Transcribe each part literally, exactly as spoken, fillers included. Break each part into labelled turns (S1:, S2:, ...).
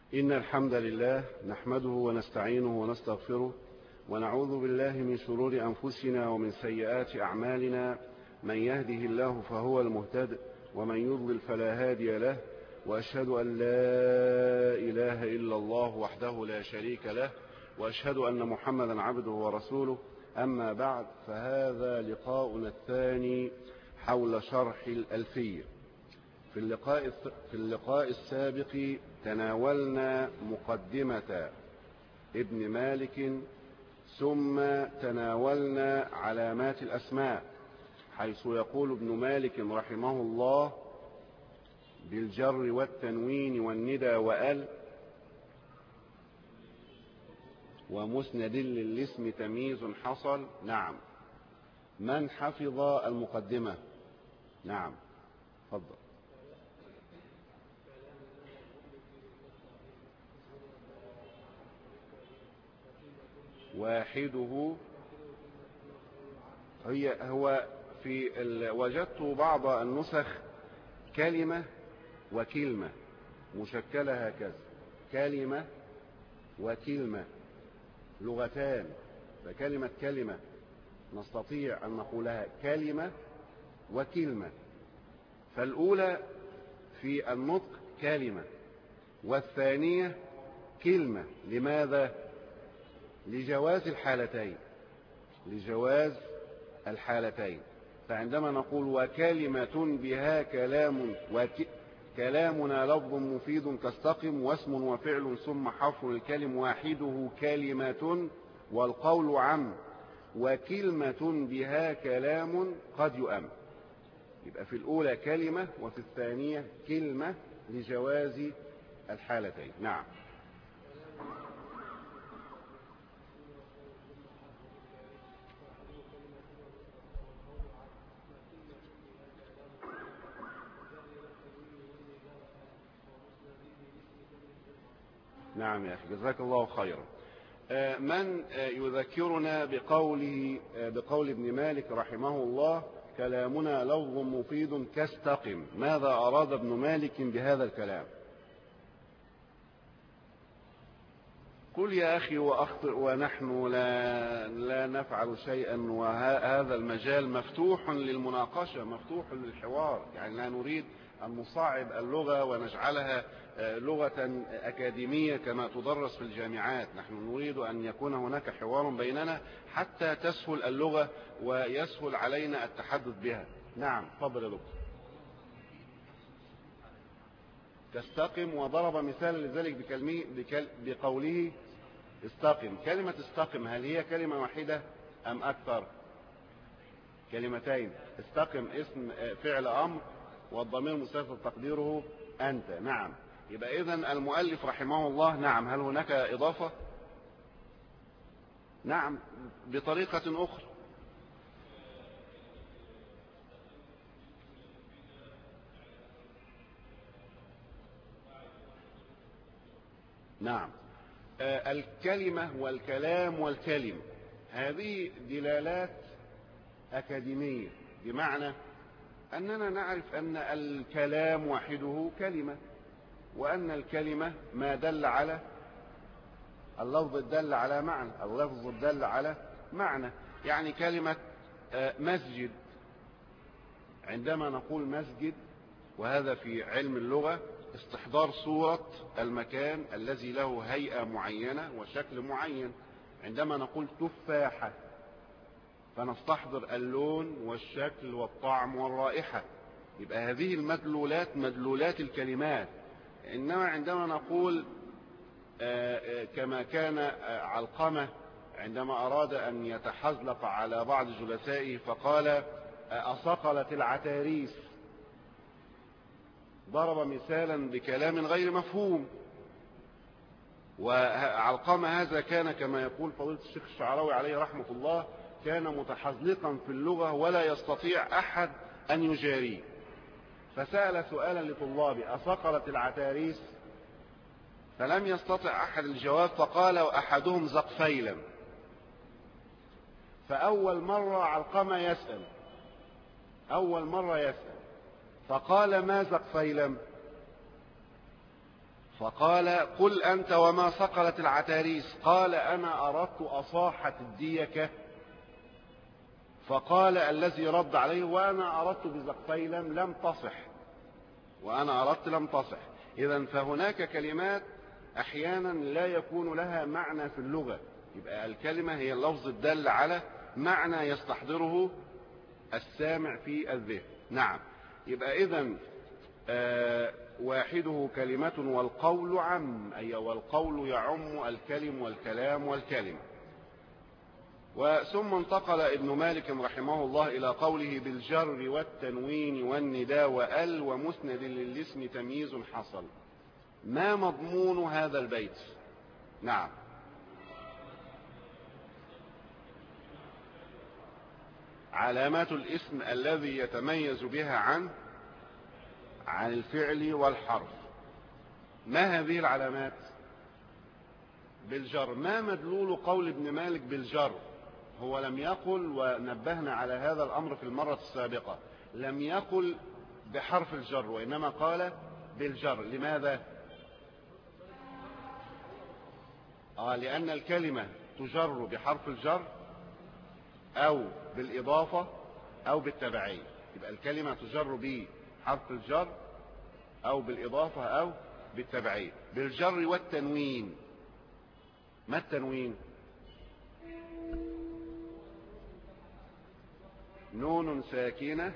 S1: إن الحمد لله نحمده ونستعينه ونستغفره ونعوذ بالله من شرور أنفسنا ومن سيئات أعمالنا. من يهده الله فهو المهتد ومن يضلل فلا هادي له، وأشهد أن لا إله إلا الله وحده لا شريك له، وأشهد أن محمدا عبده ورسوله. أما بعد، فهذا لقاؤنا الثاني حول شرح الألفية. في اللقاء في اللقاء السابق تناولنا مقدمة ابن مالك، ثم تناولنا علامات الأسماء، حيث يقول ابن مالك رحمه الله: بالجر والتنوين والندى وأل ومسند للاسم تمييز حصل. نعم. من حفظ المقدمة؟ نعم، تفضل. واحده هي هو في وجدت بعض النسخ كلمة وكلمة مشكلة هكذا، كلمة وكلمة، لغتان، فكلمة كلمة نستطيع أن نقولها كلمة وكلمة، فالأولى في النطق كلمة والثانية كلمة. لماذا؟ لجواز الحالتين، لجواز الحالتين. فعندما نقول وكلمة بها كلام وك... كلامنا لفظ مفيد كاستقم واسم وفعل ثم حرف الكلم واحده كلمة والقول عم وكلمة بها كلام قد يؤم. يبقى في الأولى كلمة وفي الثانية كلمة لجواز الحالتين. نعم. نعم يا أخي، جزاك الله خيرا. من يذكرنا بقوله بقول ابن مالك رحمه الله: كلامنا لفظ مفيد كاستقم؟ ماذا أراد ابن مالك بهذا الكلام؟ قل يا أخي وأخطئ ونحن لا, لا نفعل شيئا، وهذا المجال مفتوح للمناقشة، مفتوح للحوار. يعني لا نريد أن نصعب اللغة ونجعلها لغة أكاديمية كما تدرس في الجامعات. نحن نريد أن يكون هناك حوار بيننا حتى تسهل اللغة ويسهل علينا التحدث بها. نعم، تفضل يا دكتور. تستقم، وضرب مثال لذلك بكل... بقوله استقم. كلمة استقم هل هي كلمة واحدة أم أكثر؟ كلمتين. استقم اسم فعل أمر والضمير مستتر تقديره أنت. نعم. يبقى إذن المؤلف رحمه الله، نعم، هل هناك إضافة؟ نعم، بطريقة أخرى. نعم. آه الكلمة والكلام والكلم، هذه دلالات أكاديمية، بمعنى أننا نعرف أن الكلام وحده كلمة، وأن الكلمة ما دل على اللفظ الدل على معنى، اللفظ الدل على معنى. يعني كلمة مسجد، عندما نقول مسجد، وهذا في علم اللغة استحضار صورة المكان الذي له هيئة معينة وشكل معين. عندما نقول تفاحة فنستحضر اللون والشكل والطعم والرائحة. يبقى هذه المدلولات مدلولات الكلمات. إنما عندما نقول كما كان علقمة عندما أراد أن يتحزلق على بعض جلسائه فقال: أصقلت العتاريس، ضرب مثالا بكلام غير مفهوم. وعلقمة هذا كان كما يقول فضيلة الشيخ الشعراوي عليه رحمة الله، كان متحزلقا في اللغة ولا يستطيع أحد أن يجاريه، فسأل سؤالا لطلابه: أصقلت العتاريس؟ فلم يستطع أحد الجواب، فقال أحدهم زقفيلا. فأول مرة علقمة يسأل، أول مرة يسأل، فقال: ما زقفيلم؟ فقال قل أنت وما صقلت العتاريس، قال أنا أردت أصاحة الديكة. فقال الذي رد عليه وأنا أردت بزقفيلم لم تصح، وأنا أردت لم تصح. إذن فهناك كلمات أحيانا لا يكون لها معنى في اللغة، يبقى الكلمة هي اللفظ الدال على معنى يستحضره السامع في الذهن. نعم، يبقى إذن آه واحده كلمة والقول عم، أي والقول يعم الكلم والكلام والكلمة. وثم انتقل ابن مالك رحمه الله إلى قوله بالجر والتنوين والنداء وأل ومسند للاسم تمييز حصل. ما مضمون هذا البيت؟ نعم، علامات الاسم الذي يتميز بها عن عن الفعل والحرف. ما هذه العلامات؟ بالجر. ما مدلول قول ابن مالك بالجر؟ هو لم يقل، ونبهنا على هذا الأمر في المرة السابقة، لم يقل بحرف الجر وإنما قال بالجر. لماذا؟ آه لأن الكلمة تجر بحرف الجر أو بالإضافة أو بالتبعية. يبقى الكلمة تجر بحرف الجر أو بالإضافة أو بالتبعية. بالجر والتنوين. ما التنوين؟ نون ساكنة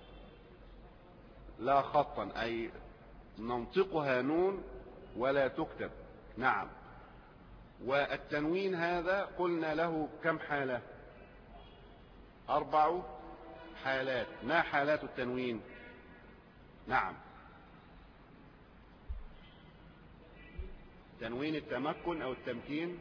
S1: لا خطا، أي ننطقها نون ولا تكتب. نعم. والتنوين هذا قلنا له كم حالة؟ أربع حالات. ما حالات التنوين؟ نعم، تنوين التمكن أو التمكين.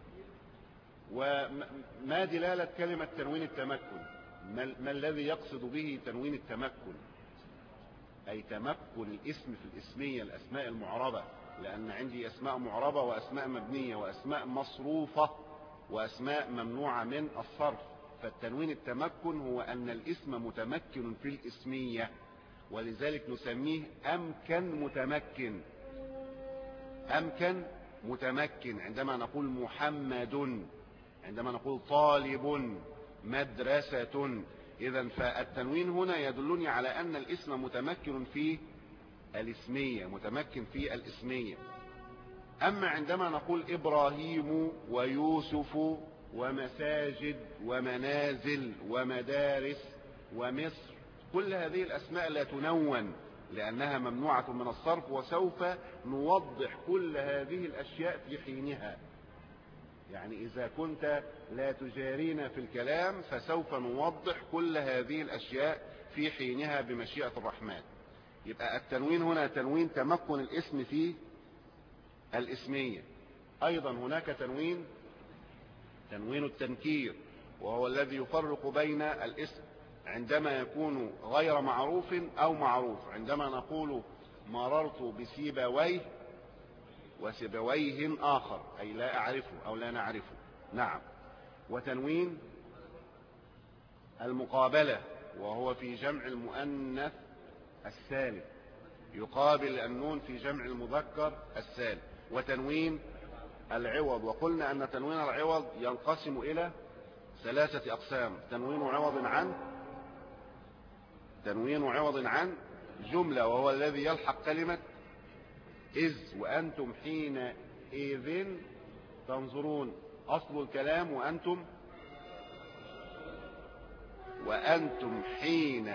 S1: وما دلالة كلمة تنوين التمكن؟ ما الذي يقصد به تنوين التمكن؟ أي تمكن الاسم في الاسمية، الأسماء المعربة، لأن عندي أسماء معربة وأسماء مبنية وأسماء مصروفة وأسماء ممنوعة من الصرف. فالتنوين التمكن هو أن الاسم متمكن في الاسمية، ولذلك نسميه أمكن متمكن. أمكن متمكن عندما نقول محمد، عندما نقول طالب، مدرسة. إذن فالتنوين هنا يدلني على أن الاسم متمكن في الاسمية، متمكن في الاسمية. أما عندما نقول إبراهيم ويوسف ومساجد ومنازل ومدارس ومصر، كل هذه الأسماء لا تنون لأنها ممنوعة من الصرف، وسوف نوضح كل هذه الأشياء في حينها. يعني إذا كنت لا تجارينا في الكلام فسوف نوضح كل هذه الأشياء في حينها بمشيئة الرحمن. يبقى التنوين هنا تنوين تمكن الاسم في الاسمية. أيضا هناك تنوين تنوين التنكير، وهو الذي يفرق بين الاسم عندما يكون غير معروف أو معروف. عندما نقول مررت بسيبويه وسيبويه آخر، أي لا أعرفه أو لا نعرفه. نعم. وتنوين المقابلة، وهو في جمع المؤنث السالم، يقابل النون في جمع المذكر السالم. وتنوين العوض، وقلنا أن تنوين العوض ينقسم إلى ثلاثة أقسام: تنوين عوض عن تنوين عوض عن جملة، وهو الذي يلحق كلمة إذ وأنتم حينئذ تنظرون. أصل الكلام وأنتم وأنتم حين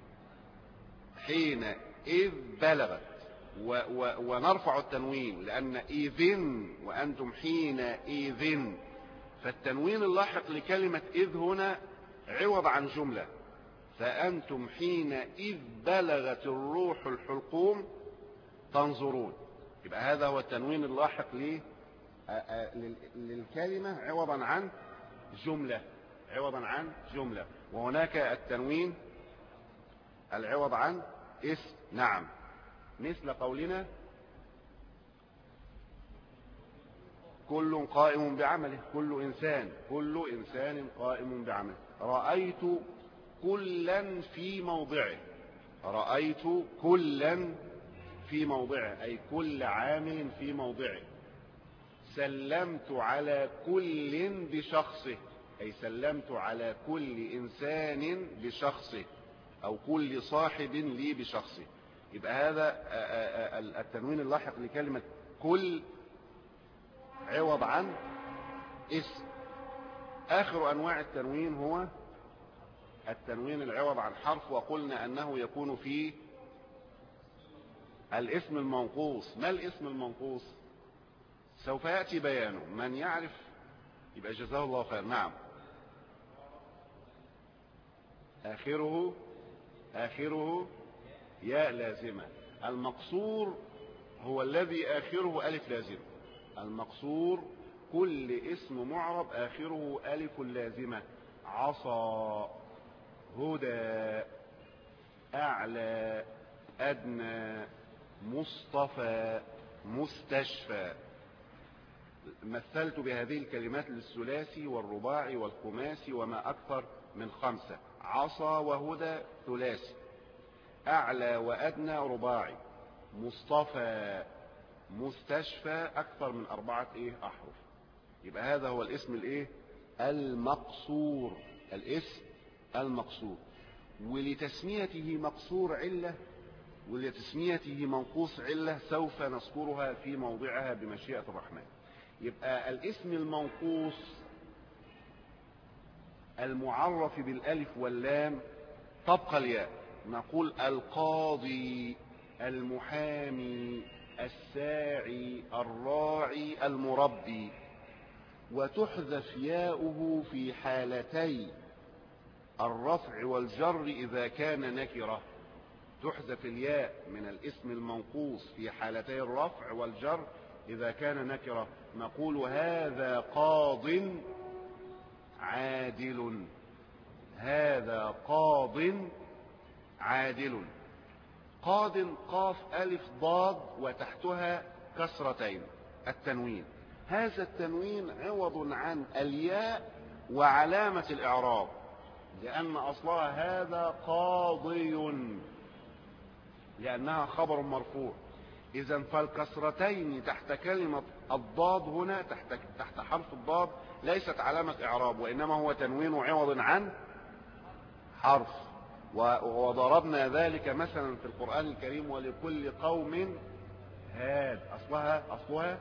S1: حين إذ بلغت، و و ونرفع التنوين لأن إذن وأنتم حينئذ. فالتنوين اللاحق لكلمة إذ هنا عوض عن جملة، فأنتم حينئذ بلغت الروح الحلقوم تنظرون. يبقى هذا هو التنوين اللاحق للكلمة عوضا عن جملة عوضا عن جملة. وهناك التنوين العوض عن اسم. نعم، مثل قولنا كل قائم بعمله، كل إنسان كل إنسان قائم بعمله. رأيت كلا في موضعه، رأيت كلا في موضعه، أي كل عامل في موضعه. سلمت على كل بشخصه، أي سلمت على كل إنسان بشخصه، أو كل صاحب لي بشخصه. يبقى هذا التنوين اللاحق لكلمة كل عوض عن اسم. آخر أنواع التنوين هو التنوين العوض عن حرف، وقلنا أنه يكون في الاسم المنقوص. ما الاسم المنقوص؟ سوف يأتي بيانه، من يعرف يبقى جزاه الله خير. نعم، آخره آخره ياء لازمة. المقصور هو الذي آخره ألف لازمة. المقصور كل اسم معرب آخره ألف لازمة. عصا، هدى، أعلى، أدنى، مصطفى، مستشفى. مثلت بهذه الكلمات للثلاثي والرباعي والخماسي وما أكثر من خمسة. عصا وهدى ثلاثي، أعلى وأدنى رباعي، مصطفى، مستشفى أكثر من أربعة إيه أحرف. يبقى هذا هو الاسم الإيه المقصور، الاسم المقصور. ولتسميته مقصور علة، ولتسميته منقوص علة سوف نذكرها في موضعها بمشيئة الرحمن. يبقى الاسم المنقوص المعرف بالالف واللام تبقى الياء. نقول القاضي، المحامي، الساعي، الراعي، المربي. وتحذف ياؤه في حالتي الرفع والجر إذا كان نكرة. تحذف الياء من الاسم المنقوص في حالتي الرفع والجر إذا كان نكرة. نقول هذا قاض عادل، هذا قاض عادل. قاض قاف ألف ضاد وتحتها كسرتين، التنوين. هذا التنوين عوض عن الياء وعلامة الإعراب، لأن أصلها هذا قاضي، لأنها خبر مرفوع. إذن فالكسرتين تحت كلمة الضاد هنا، تحت, تحت حرف الضاد، ليست علامة إعراب، وإنما هو تنوين عوض عن حرف. وضربنا ذلك مثلا في القرآن الكريم: ولكل قوم هاد. أصلها أصلها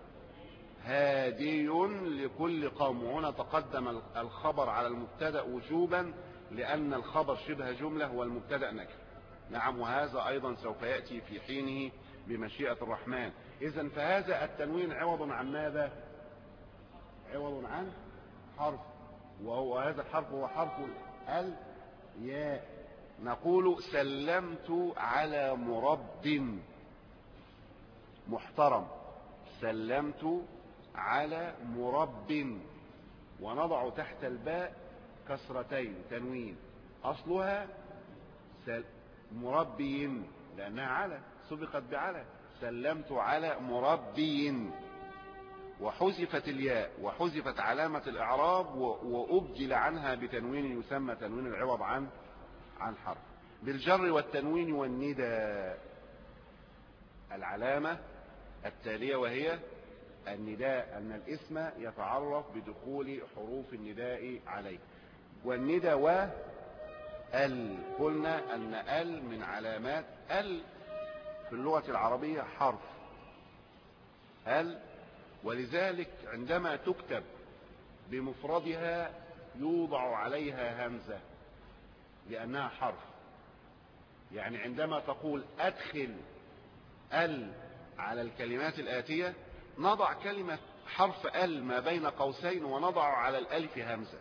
S1: هادي لكل قوم. وهنا تقدم الخبر على المبتدأ وجوبا، لأن الخبر شبه جملة والمبتدأ نكر. نعم، وهذا أيضا سوف يأتي في حينه بمشيئة الرحمن. إذن فهذا التنوين عوض عن ماذا؟ عوض عن حرف، وهو هذا الحرف هو حرف الياء. نقول سلمت على مرب محترم، سلمت على مرب، ونضع تحت الباء كسرتين تنوين. أصلها مربي، لأنها على سبقت بعلى. سلمت على مربي، وحذفت الياء وحذفت علامة الإعراب وأبدل عنها بتنوين يسمى تنوين العوض عن عن حرف. بالجر والتنوين والندى العلامة التالية، وهي النداء، أن الاسم يتعرف بدخول حروف النداء عليه. والندى و ال، قلنا أن ال من علامات ال في اللغة العربية حرف ال، ولذلك عندما تكتب بمفردها يوضع عليها همزة لأنها حرف. يعني عندما تقول أدخل ال على الكلمات الآتية، نضع كلمة حرف ال ما بين قوسين ونضع على الألف همزة.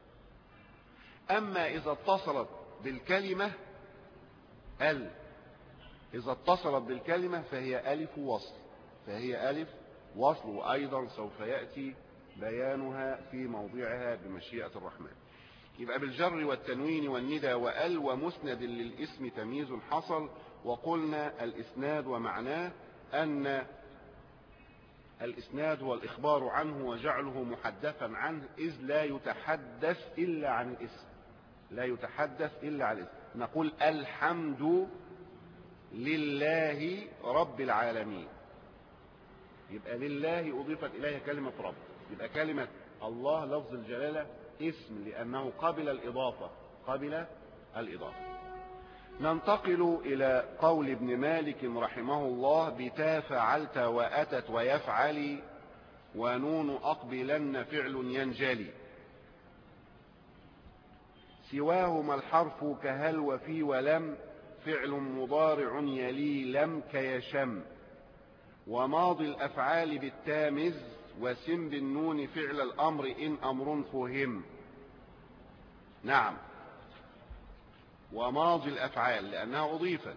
S1: أما إذا اتصلت بالكلمة ال، إذا اتصلت بالكلمة فهي ألف وصل، فهي ألف وصل، وأيضا سوف يأتي بيانها في موضعها بمشيئة الرحمن. يبقى بالجر والتنوين والندى وأل ومسند للاسم تمييز حصل. وقلنا الإسناد ومعناه أن الإسناد هو الإخبار عنه وجعله محدثا عنه، إذ لا يتحدث إلا عن الاسم، لا يتحدث إلا عن الاسم. نقول الحمد لله رب العالمين. يبقى لله أضيفت إليها كلمة رب، يبقى كلمة الله لفظ الجلالة اسم لأنه قبل الإضافة، قبل الإضافة. ننتقل إلى قول ابن مالك رحمه الله: بتا فعلت وأتت ويفعل ونون أقبلن فعل ينجلي، سواهما الحرف كهل وفي ولم، فعل مضارع يلي لم كيشم، وماضي الأفعال بالتامز وسم بالنون فعل الأمر إن أمر فهم. نعم، وماضي الأفعال لأنها أضيفت،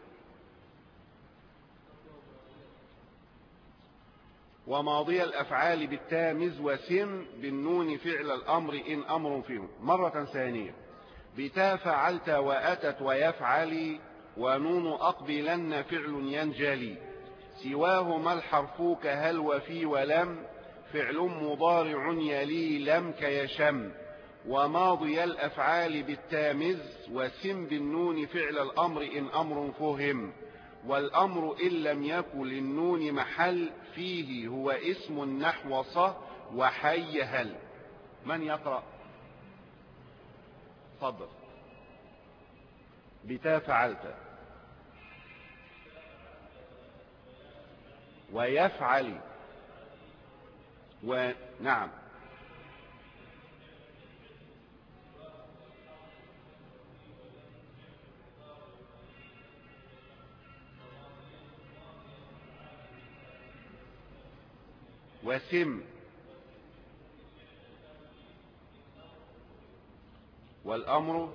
S1: وماضي الأفعال بالتامز وسم بالنون فعل الأمر إن أمر فهم. مرة ثانية: بتا فعلت وأتت ويفعل ونون أقبلن فعل ينجلي، سواهما الحرف كهل وفي ولم، فعل مضارع يلي لم كيشم، وماضي الأفعال بالتامز وسم بالنون فعل الأمر إن أمر فهم. والأمر إن لم يكن للنون محل فيه هو اسم نحو ص وحي هل. من يقرأ؟ تفضل. بتا فعلت ويفعل ونعم وسم، والأمر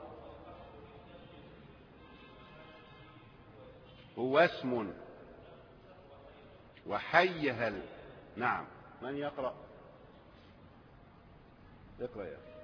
S1: هو اسم وحي هل. نعم، من يقرأ؟ اقرأ يا أخي.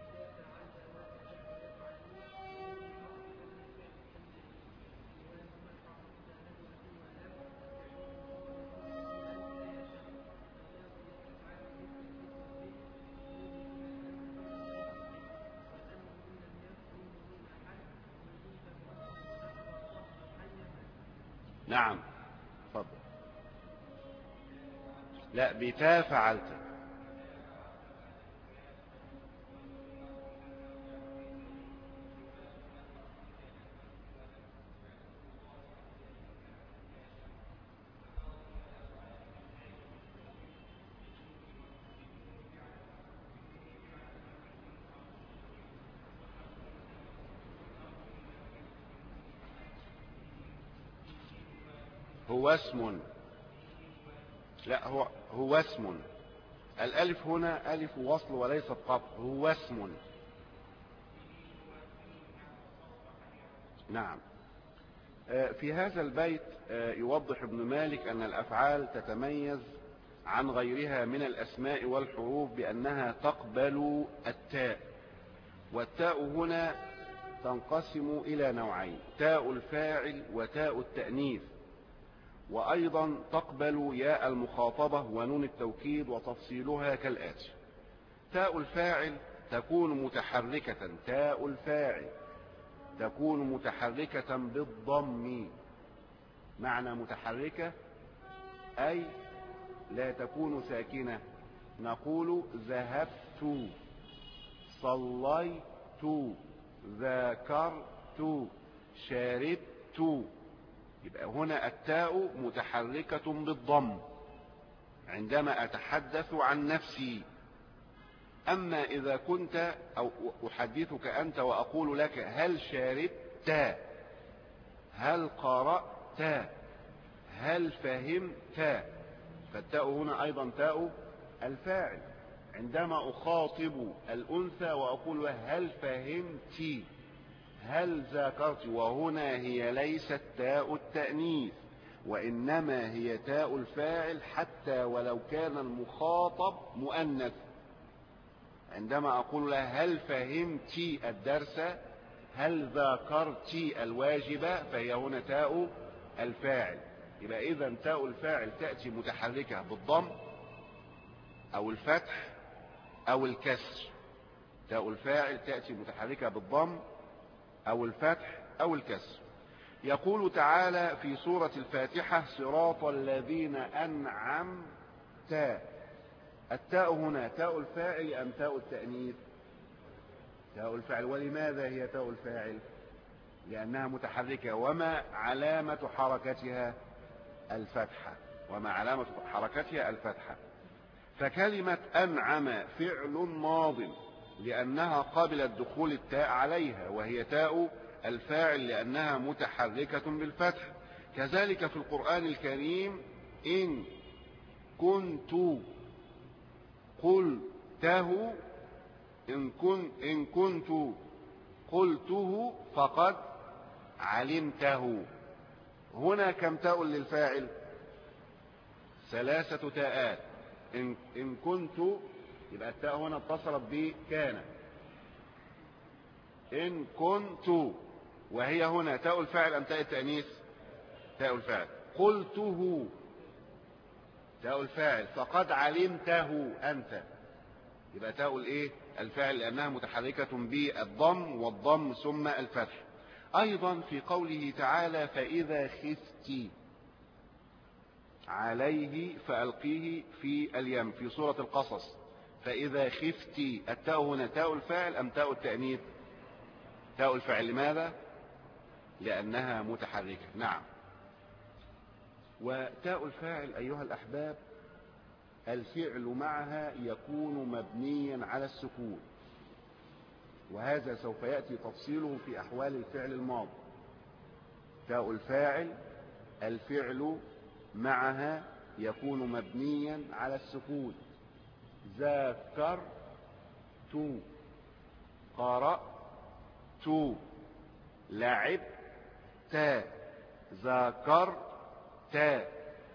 S1: نعم، تفضل. لا، بتا فعلت. هو اسم، لا هو هو اسم. الألف هنا ألف وصل وليست قطع، هو اسم. نعم. في هذا البيت يوضح ابن مالك أن الأفعال تتميز عن غيرها من الأسماء والحروف بأنها تقبل التاء، والتاء هنا تنقسم إلى نوعين: تاء الفاعل وتاء التأنيث، وأيضا تقبل ياء المخاطبة ونون التوكيد، وتفصيلها كالآتي: تاء الفاعل تكون متحركة، تاء الفاعل تكون متحركة بالضم. معنى متحركة أي لا تكون ساكنة. نقول ذهبت، صليت، ذاكرت، شربت. يبقى هنا التاء متحركة بالضم عندما أتحدث عن نفسي. أما إذا كنت أو أحدثك أنت وأقول لك هل شربت، هل قرأت، هل فهمت، فالتاء هنا أيضا تاء الفاعل. عندما أخاطب الأنثى وأقول هل فهمت، هل ذاكرت، وهنا هي ليست تاء التأنيث وإنما هي تاء الفاعل حتى ولو كان المخاطب مؤنث. عندما أقول لها هل فهمت الدرس، هل ذاكرت الواجب، فهي هنا تاء الفاعل. يبقى إذن تاء الفاعل تأتي متحركة بالضم أو الفتح أو الكسر. تاء الفاعل تأتي متحركة بالضم أو الفتح أو الكسر. يقول تعالى في سورة الفاتحة صراط الذين أنعمت. التاء هنا تاء الفاعل أم تاء التأنيث؟ تاء الفاعل. ولماذا هي تاء الفاعل؟ لأنها متحركة. وما علامة حركتها؟ الفتحة. وما علامة حركتها؟ الفتحة. فكلمة أنعم فعل ماض لأنها قبلت دخول التاء عليها، وهي تاء الفاعل لأنها متحركة بالفتح. كذلك في القرآن الكريم إن كنت قلته إن, كن إن كنت قلته فقد علمته. هنا كم تاء للفاعل؟ ثلاثة تاءات. إن, إن كنت يبقى التاء هنا اتصلت بكان. إن كنت وهي هنا تاء الفاعل أم تاء التأنيث؟ تاء الفاعل. قلته تاء الفاعل. فقد علمته أنت يبقى تاء الايه؟ الفاعل لأنها متحركة بالضم والضم ثم الفتح. أيضا في قوله تعالى فإذا خفت عليه فألقيه في اليم في سورة القصص. فإذا خفت التاء هنا تاء الفاعل أم تاء التأنيث؟ تاء الفاعل. لماذا؟ لأنها متحركة. نعم. وتاء الفاعل أيها الأحباب الفعل معها يكون مبنيا على السكون، وهذا سوف يأتي تفصيله في أحوال الفعل الماضي. تاء الفاعل الفعل معها يكون مبنيا على السكون. ذكرت قرأت لعبت ذكرت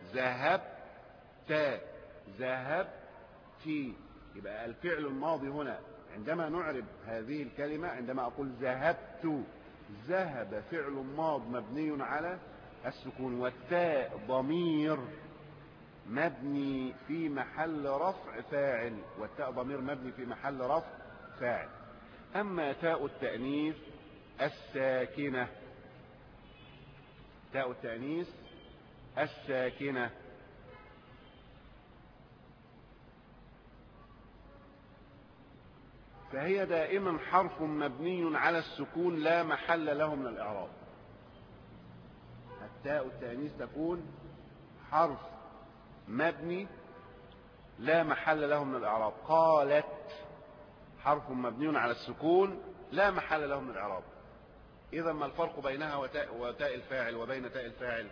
S1: ذهبت ذهبت. يبقى الفعل الماضي هنا عندما نعرب هذه الكلمة عندما أقول ذهبت، ذهب فعل ماض مبني على السكون، والتاء ضمير مبني في محل رفع فاعل، والتاء ضمير مبني في محل رفع فاعل. أما تاء التأنيث الساكنة، تاء التأنيث الساكنة فهي دائما حرف مبني على السكون لا محل له من الإعراب. التاء التأنيث تكون حرف مبني لا محل له من الإعراب. قالت حرف مبني على السكون لا محل له من الإعراب. إذا ما الفرق بينها وتاء, وتاء الفاعل وبين تاء الفاعل؟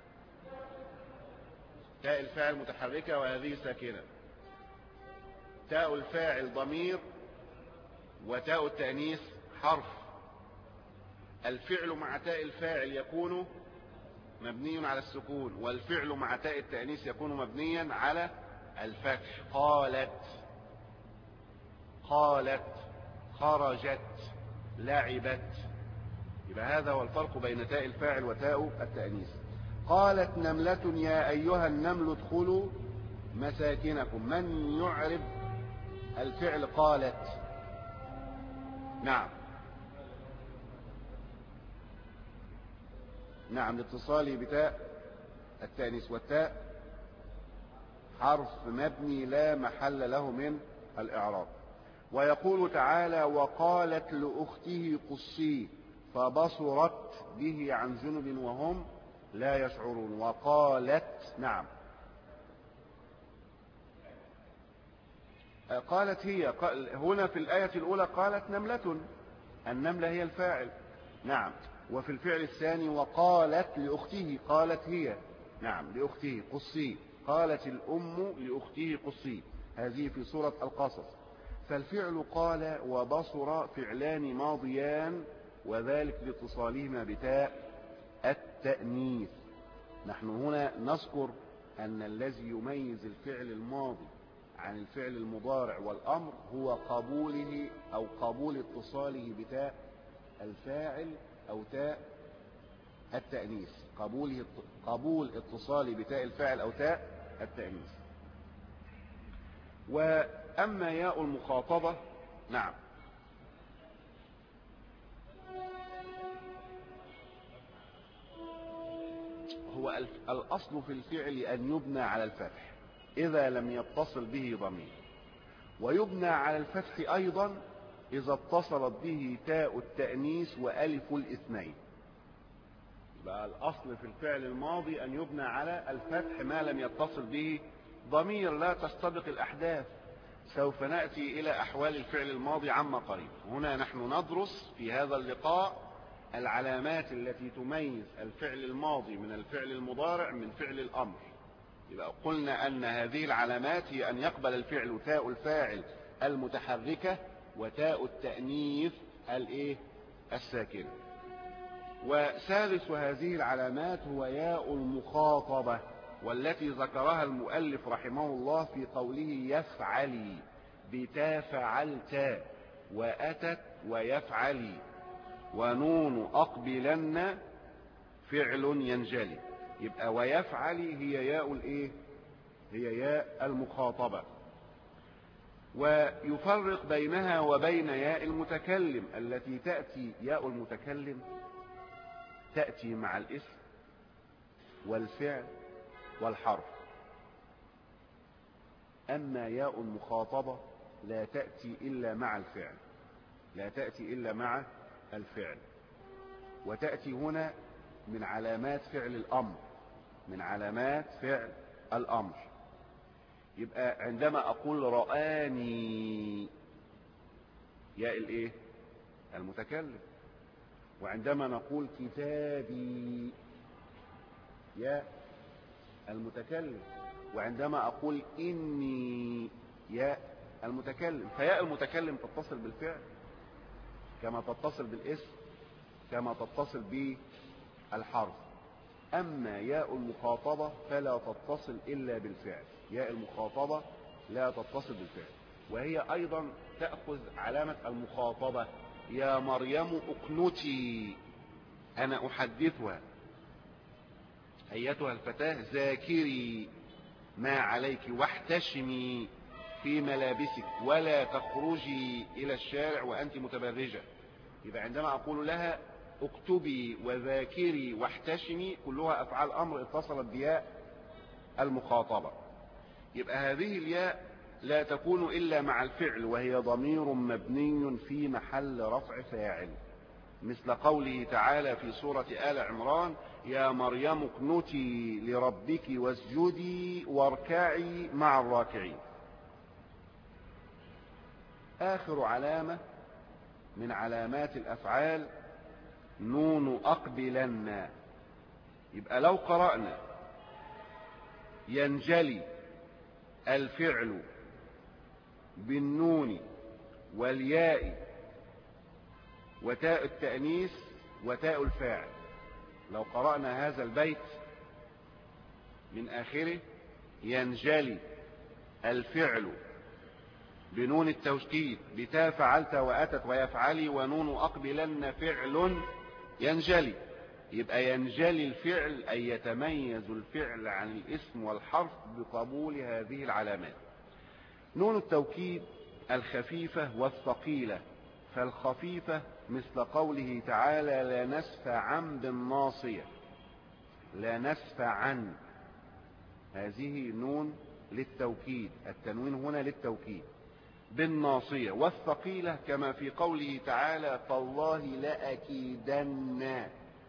S1: تاء الفاعل متحركة وهذه ساكنة. تاء الفاعل ضمير وتاء التأنيث حرف. الفعل مع تاء الفاعل يكون مبني على السكون، والفعل مع تاء التأنيث يكون مبنيا على الفتح. قالت قالت خرجت لعبت. يبقى هذا هو الفرق بين تاء الفاعل وتاء التأنيث. قالت نملة يا أيها النمل ادخلوا مساكنكم. من يعرب الفعل قالت؟ نعم نعم لاتصاله بتاء التأنيث، والتاء حرف مبني لا محل له من الإعراب. ويقول تعالى وقالت لأخته قصيه فبصرت به عن جنب وهم لا يشعرون. وقالت نعم قالت هي هنا في الآية الأولى قالت نملة، النملة هي الفاعل. نعم. وفي الفعل الثاني وقالت لأخته، قالت هي نعم لأخته قصي، قالت الأم لأخته قصي. هذه في سورة القصص. فالفعل قال وبصر فعلان ماضيان، وذلك لاتصالهما بتاء التأنيث. نحن هنا نذكر أن الذي يميز الفعل الماضي عن الفعل المضارع والأمر هو قبوله أو قبول اتصاله بتاء الفاعل أو تاء التأنيث. قبوله قبول اتصاله بتاء الفاعل أو تاء التأنيث. وأما ياء المخاطبة نعم هو الأصل في الفعل أن يبنى على الفتح إذا لم يتصل به ضمير، ويبنى على الفتح أيضا إذا اتصلت به تاء التأنيث وألف الاثنين. يبقى الأصل في الفعل الماضي أن يبنى على الفتح ما لم يتصل به ضمير، لا تستبق الأحداث. سوف نأتي إلى أحوال الفعل الماضي عما قريب. هنا نحن ندرس في هذا اللقاء العلامات التي تميز الفعل الماضي من الفعل المضارع من فعل الأمر. يبقى قلنا أن هذه العلامات هي أن يقبل الفعل تاء الفاعل المتحركة وتاء التأنيث الايه الساكنة. وثالث هذه العلامات هو ياء المخاطبة، والتي ذكرها المؤلف رحمه الله في قوله يفعلي بتا فعلت وأتت ويفعلي ونون أقبلن فعل ينجلي. يبقى ويفعلي هي ياء الايه هي ياء المخاطبة. ويفرق بينها وبين ياء المتكلم التي تأتي ياء المتكلم تأتي مع الاسم والفعل والحرف، أما ياء المخاطبة لا تأتي إلا مع الفعل لا تأتي إلا مع الفعل وتأتي هنا من علامات فعل الأمر من علامات فعل الأمر. يبقى عندما أقول رآني ياء الايه المتكلم، وعندما نقول كتابي ياء المتكلم، وعندما أقول إني ياء المتكلم. فياء المتكلم تتصل بالفعل كما تتصل بالاسم كما تتصل بالحرف. أما ياء المخاطبة فلا تتصل إلا بالفعل. ياء المخاطبة لا تتصل بالفعل، وهي أيضا تأخذ علامة المخاطبة. يا مريم اقنتي أنا أحدثها، أيتها الفتاة ذاكري ما عليك واحتشمي في ملابسك ولا تخرجي إلى الشارع وأنت متبرجة. يبقى عندما أقول لها اكتبي وذاكري واحتشمي كلها أفعال أمر اتصلت بياء المخاطبة. يبقى هذه الياء لا تكون إلا مع الفعل، وهي ضمير مبني في محل رفع فاعل، مثل قوله تعالى في سورة آل عمران يا مريم اقنتي لربك واسجدي واركعي مع الراكعين. آخر علامة من علامات الأفعال نون أقبلن. يبقى لو قرأنا ينجلي الفعل بالنون والياء وتاء التأنيث وتاء الفاعل، لو قرأنا هذا البيت من آخره ينجلي الفعل بنون التوكيد بتا فعلت وأتت ويفعلي ونون أقبلن فعل ينجلي. يبقى ينجلي الفعل أي يتميز الفعل عن الاسم والحرف بقبول هذه العلامات. نون التوكيد الخفيفة والثقيلة، فالخفيفة مثل قوله تعالى لا نسفعا بالناصية لا نسفعا، هذه نون للتوكيد، التنوين هنا للتوكيد بالناصية. والثقيلة كما في قوله تعالى تالله لأكيدن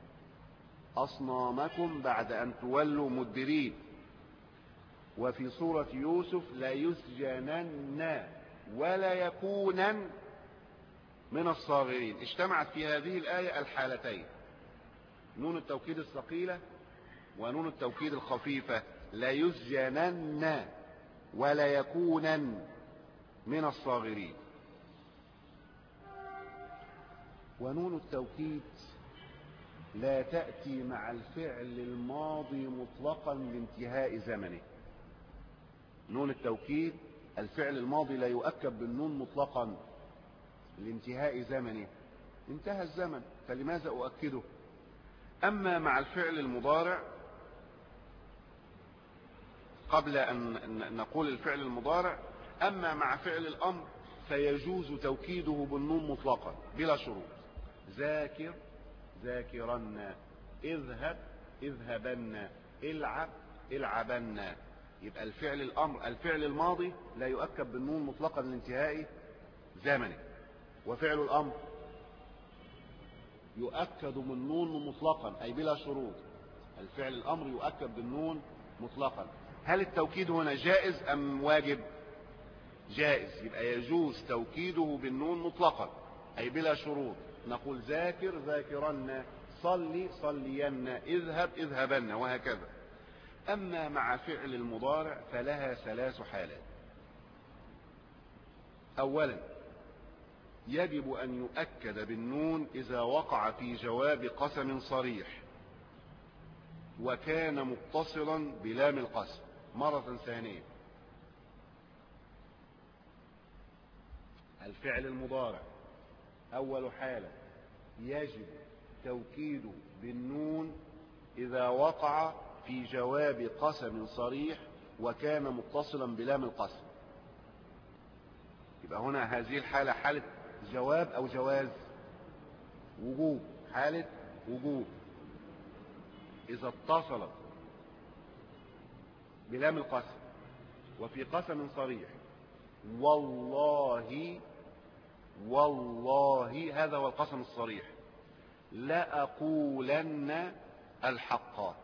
S1: أصنامكم بعد أن تولوا مدبرين. وفي سورة يوسف لا يسجنن ولا يكونن من الصاغرين. اجتمعت في هذه الآية الحالتين، نون التوكيد الثقيلة ونون التوكيد الخفيفة، لا يسجنن ولا يكونن من الصاغرين. ونون التوكيد لا تأتي مع الفعل الماضي مطلقا لانتهاء زمنه. نون التوكيد الفعل الماضي لا يؤكد بالنون مطلقا لانتهاء زمنه، انتهى الزمن فلماذا أؤكده. أما مع الفعل المضارع قبل أن نقول الفعل المضارع، أما مع فعل الأمر فيجوز توكيده بالنون مطلقا بلا شروط. ذاكر ذاكرن، اذهب اذهبن، العب العبن. يبقى الفعل الأمر الفعل الماضي لا يؤكد بالنون مطلقا لانتهاء زمنه، وفعل الأمر يؤكد بالنون مطلقا أي بلا شروط. الفعل الأمر يؤكد بالنون مطلقا. هل التوكيد هنا جائز أم واجب؟ جائز. يبقى يجوز توكيده بالنون مطلقا أي بلا شروط. نقول ذاكر ذاكرن، صلي صلين، اذهب اذهبن، وهكذا. أما مع فعل المضارع فلها ثلاث حالات. أولا يجب أن يؤكد بالنون إذا وقع في جواب قسم صريح وكان متصلا بلام القسم. مرة ثانية، الفعل المضارع أول حالة يجب توكيده بالنون إذا وقع في جواب قسم صريح وكان متصلا بلام القسم. يبقى هنا هذه الحالة حالة جواب أو جواز؟ وجوب، حالة وجوب. إذا اتصلت بلام القسم وفي قسم صريح، والله والله، هذا هو القسم الصريح، لأقولن الحق.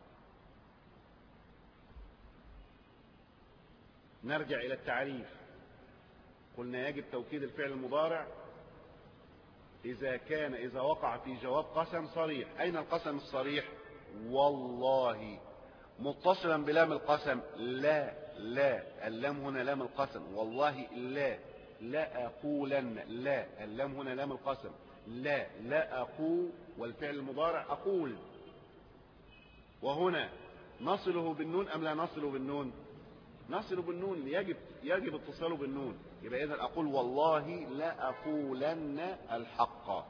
S1: نرجع إلى التعريف. قلنا يجب توكيد الفعل المضارع إذا كان إذا وقع في جواب قسم صريح. أين القسم الصريح؟ والله. متصلا بلام القسم؟ لا لا، اللام هنا لام القسم. والله لا، لا أقولن، لا، اللام هنا لام القسم. لا لا أقول، والفعل المضارع أقول. وهنا نصله بالنون أم لا نصله بالنون؟ نصله بالنون، يجب يجب اتصاله بالنون. يبقى إذا أقول والله لا أقولن الحق،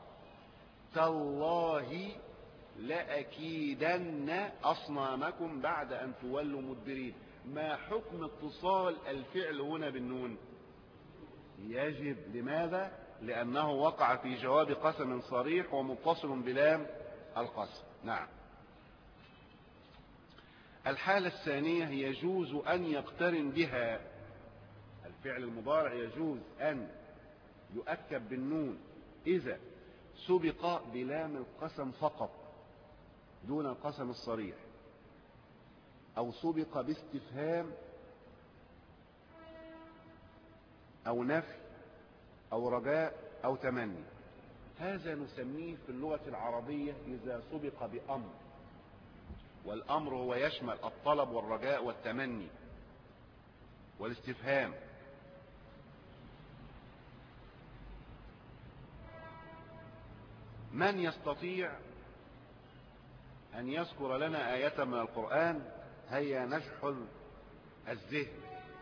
S1: تالله لأكيدن أصنامكم بعد أن تولوا مدبرين. ما حكم اتصال الفعل هنا بالنون؟ يجب. لماذا؟ لأنه وقع في جواب قسم صريح ومتصل بلام القسم. نعم. الحالة الثانية يجوز أن يقترن بها الفعل المضارع، يجوز أن يؤكد بالنون إذا سبق بلام القسم فقط دون القسم الصريح، أو سبق باستفهام أو نفي أو رجاء أو تمني. هذا نسميه في اللغة العربية إذا سبق بأمر، والأمر هو يشمل الطلب والرجاء والتمني والاستفهام. من يستطيع أن يذكر لنا آية من القرآن؟ هيا نشحذ الذهن.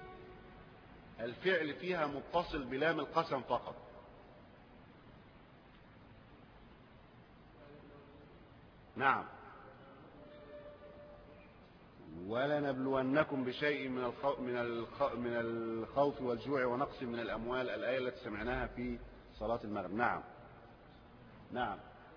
S1: الفعل فيها متصل بلام القسم فقط. نعم. ولنبلونكم بشيء من الخوف من الخوف من الخوف والجوع ونقص من الأموال، الآية التي سمعناها في صلاة المغرب. نعم نعم.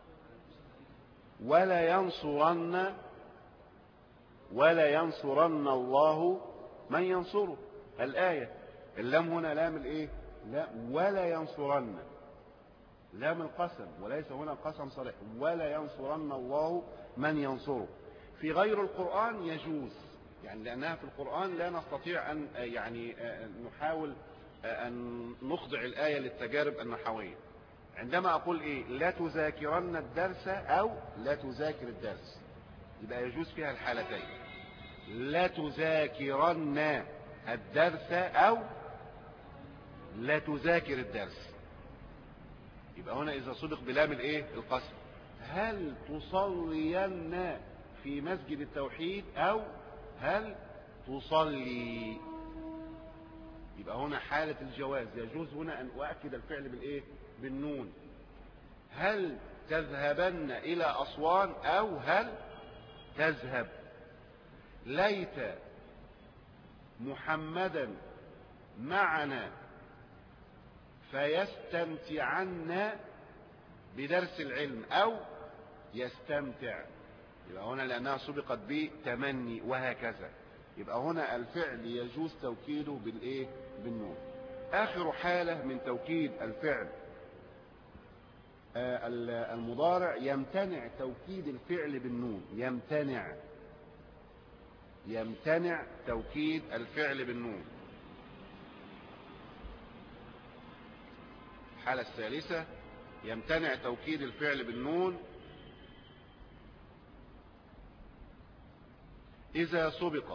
S1: ولا ينصرن ولا ينصرن الله من ينصره، الآية. اللام هنا لام الايه؟ لا، ولا ينصرن، لام القسم، وليس هنا قسم صريح. ولا ينصرن الله من ينصره. في غير القرآن يجوز، يعني لأنها في القرآن لا نستطيع أن يعني نحاول أن نخضع الآية للتجارب النحوية. عندما أقول إيه؟ لا تذاكرن الدرس أو لا تذاكر الدرس، يبقى يجوز فيها الحالتين. لا تذاكرن الدرس أو لا تذاكر الدرس. يبقى هنا إذا صدق بلام الإيه؟ القسم. هل تصلين في مسجد التوحيد أو هل تصلي؟ يبقى هنا حالة الجواز، يجوز هنا أن أؤكد الفعل بالإيه؟ بالنون. هل تذهبن إلى أسوان أو هل تذهب؟ ليت محمدا معنا فيستمتعن بدرس العلم أو يستمتع. يبقى هنا لأنها سبقت بتمني وهكذا. يبقى هنا الفعل يجوز توكيده بالإيه؟ بالنون. آخر حالة من توكيد الفعل المضارع يمتنع توكيد الفعل بالنون. يمتنع يمتنع توكيد الفعل بالنون. الحالة الثالثة يمتنع توكيد الفعل بالنون إذا سبق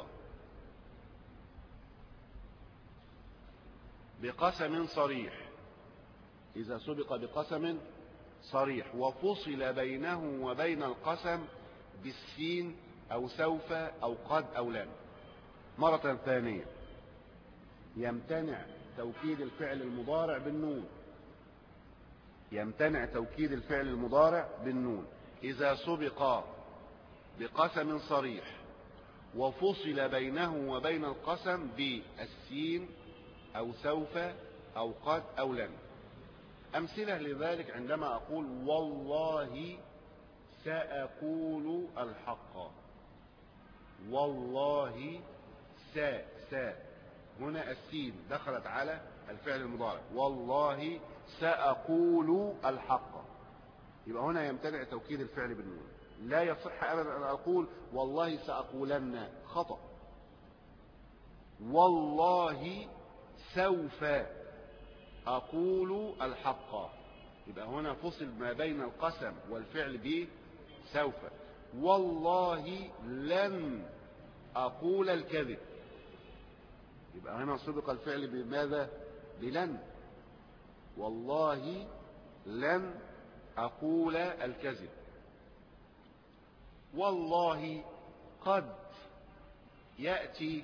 S1: بقسم صريح. إذا سبق بقسم صريح وفصل بينه وبين القسم بالسين أو سوف أو قد أو لن. مرة ثانية، يمتنع توكيد الفعل المضارع بالنون. يمتنع توكيد الفعل المضارع بالنون إذا سبق بقسم صريح وفصل بينه وبين القسم بالسين أو سوف أو قد أو لن. أمثلة لذلك عندما أقول والله سأقول الحق. والله سا سا هنا السين دخلت على الفعل المضارع. والله سأقول الحق. يبقى هنا يمتنع توكيد الفعل بالنون. لا يصح أبدا أن أقول والله سأقولن، خطأ. والله سوف أقول الحق. يبقى هنا فصل ما بين القسم والفعل به سوف. والله لن أقول الكذب. يبقى هنا سبق الفعل بماذا؟ بلن. والله لن أقول الكذب. والله قد يأتي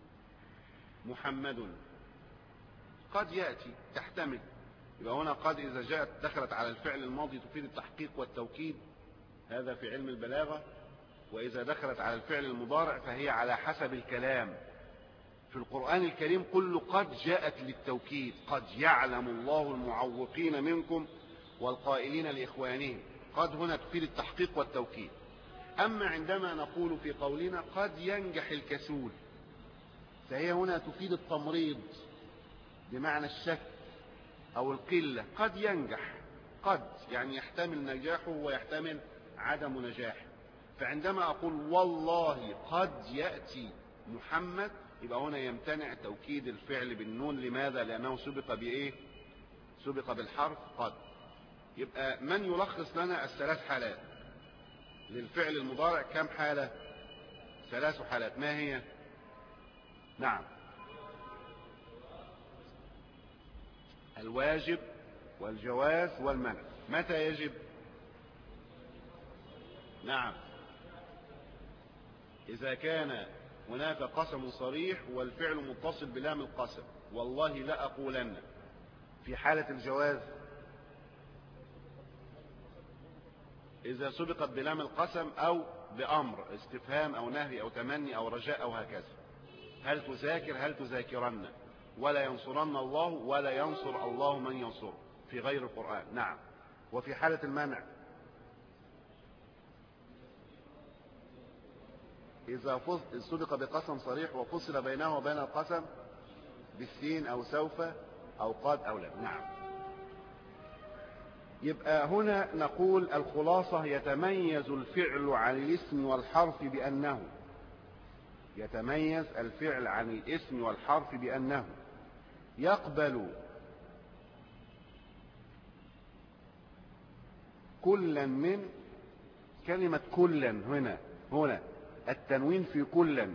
S1: محمد. قد يأتي تحتمل. يبقى هنا قد إذا جاءت دخلت على الفعل الماضي تفيد التحقيق والتوكيد، هذا في علم البلاغة. وإذا دخلت على الفعل المضارع فهي على حسب الكلام. في القرآن الكريم كل قد جاءت للتوكيد. قد يعلم الله المعوقين منكم والقائلين لإخوانهم. قد هنا تفيد التحقيق والتوكيد. أما عندما نقول في قولنا قد ينجح الكسول فهي هنا تفيد التمريض بمعنى الشك أو القلة. قد ينجح، قد يعني يحتمل نجاحه ويحتمل عدم نجاحه. فعندما أقول والله قد يأتي محمد يبقى هنا يمتنع توكيد الفعل بالنون. لماذا؟ لأنه سبق بإيه؟ سبق بالحرف قد. يبقى من يلخص لنا الثلاث حالات للفعل المضارع؟ كم حالة؟ ثلاث حالات. ما هي؟ نعم، الواجب والجواز والمنع. متى يجب؟ نعم، إذا كان هناك قسم صريح والفعل متصل بلام القسم. والله لا أقولن. في حالة الجواز إذا سبقت بلام القسم أو بأمر استفهام أو نهي أو تمني أو رجاء أو هكذا. هل تذاكر؟ هل تذاكرن؟ ولا ينصرن الله ولا ينصر الله من ينصره في غير القرآن. نعم. وفي حالة المنع إذا سبق بقسم صريح وفصل بينه وبين القسم بالسين أو سوف أو قد أو لا. نعم. يبقى هنا نقول الخلاصة: يتميز الفعل عن الاسم والحرف بأنه يتميز الفعل عن الاسم والحرف بأنه يقبل كلا من. كلمة كلا هنا هنا التنوين في كلا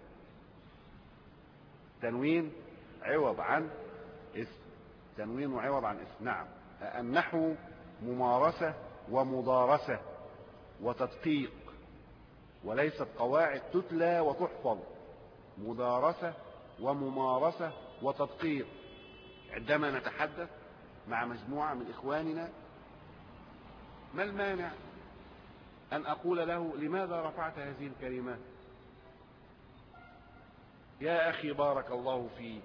S1: تنوين عوض عن اسم. تنوين وعوض عن اسم. نعم. النحو ممارسة ومدارسة وتدقيق، وليست قواعد تتلى وتحفظ. مدارسة وممارسة وتدقيق. عندما نتحدث مع مجموعة من إخواننا ما المانع أن أقول له: لماذا رفعت هذه الكلمات؟ يا أخي بارك الله فيك،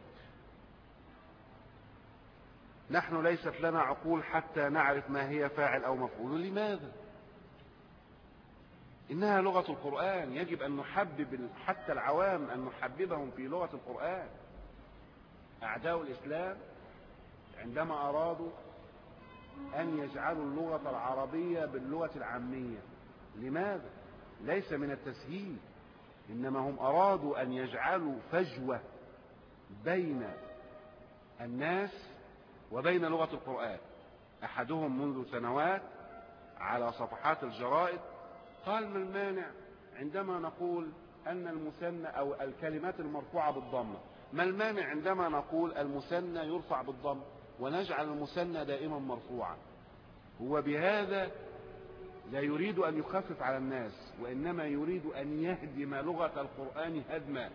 S1: نحن ليست لنا عقول حتى نعرف ما هي فاعل أو مفعول. لماذا؟ إنها لغة القرآن، يجب أن نحبب حتى العوام، أن نحببهم في لغة القرآن. أعداء الإسلام عندما أرادوا أن يجعلوا اللغة العربية باللغة العامية، لماذا؟ ليس من التسهيل، إنما هم أرادوا أن يجعلوا فجوة بين الناس وبين لغة القرآن. أحدهم منذ سنوات على صفحات الجرائد قال: ما المانع عندما نقول أن المثنى أو الكلمات المرفوعة بالضمة، ما المانع عندما نقول المثنى يرفع بالضم ونجعل المثنى دائما مرفوعا؟ هو بهذا لا يريد أن يخفف على الناس، وإنما يريد أن يهدم لغة القرآن هدما.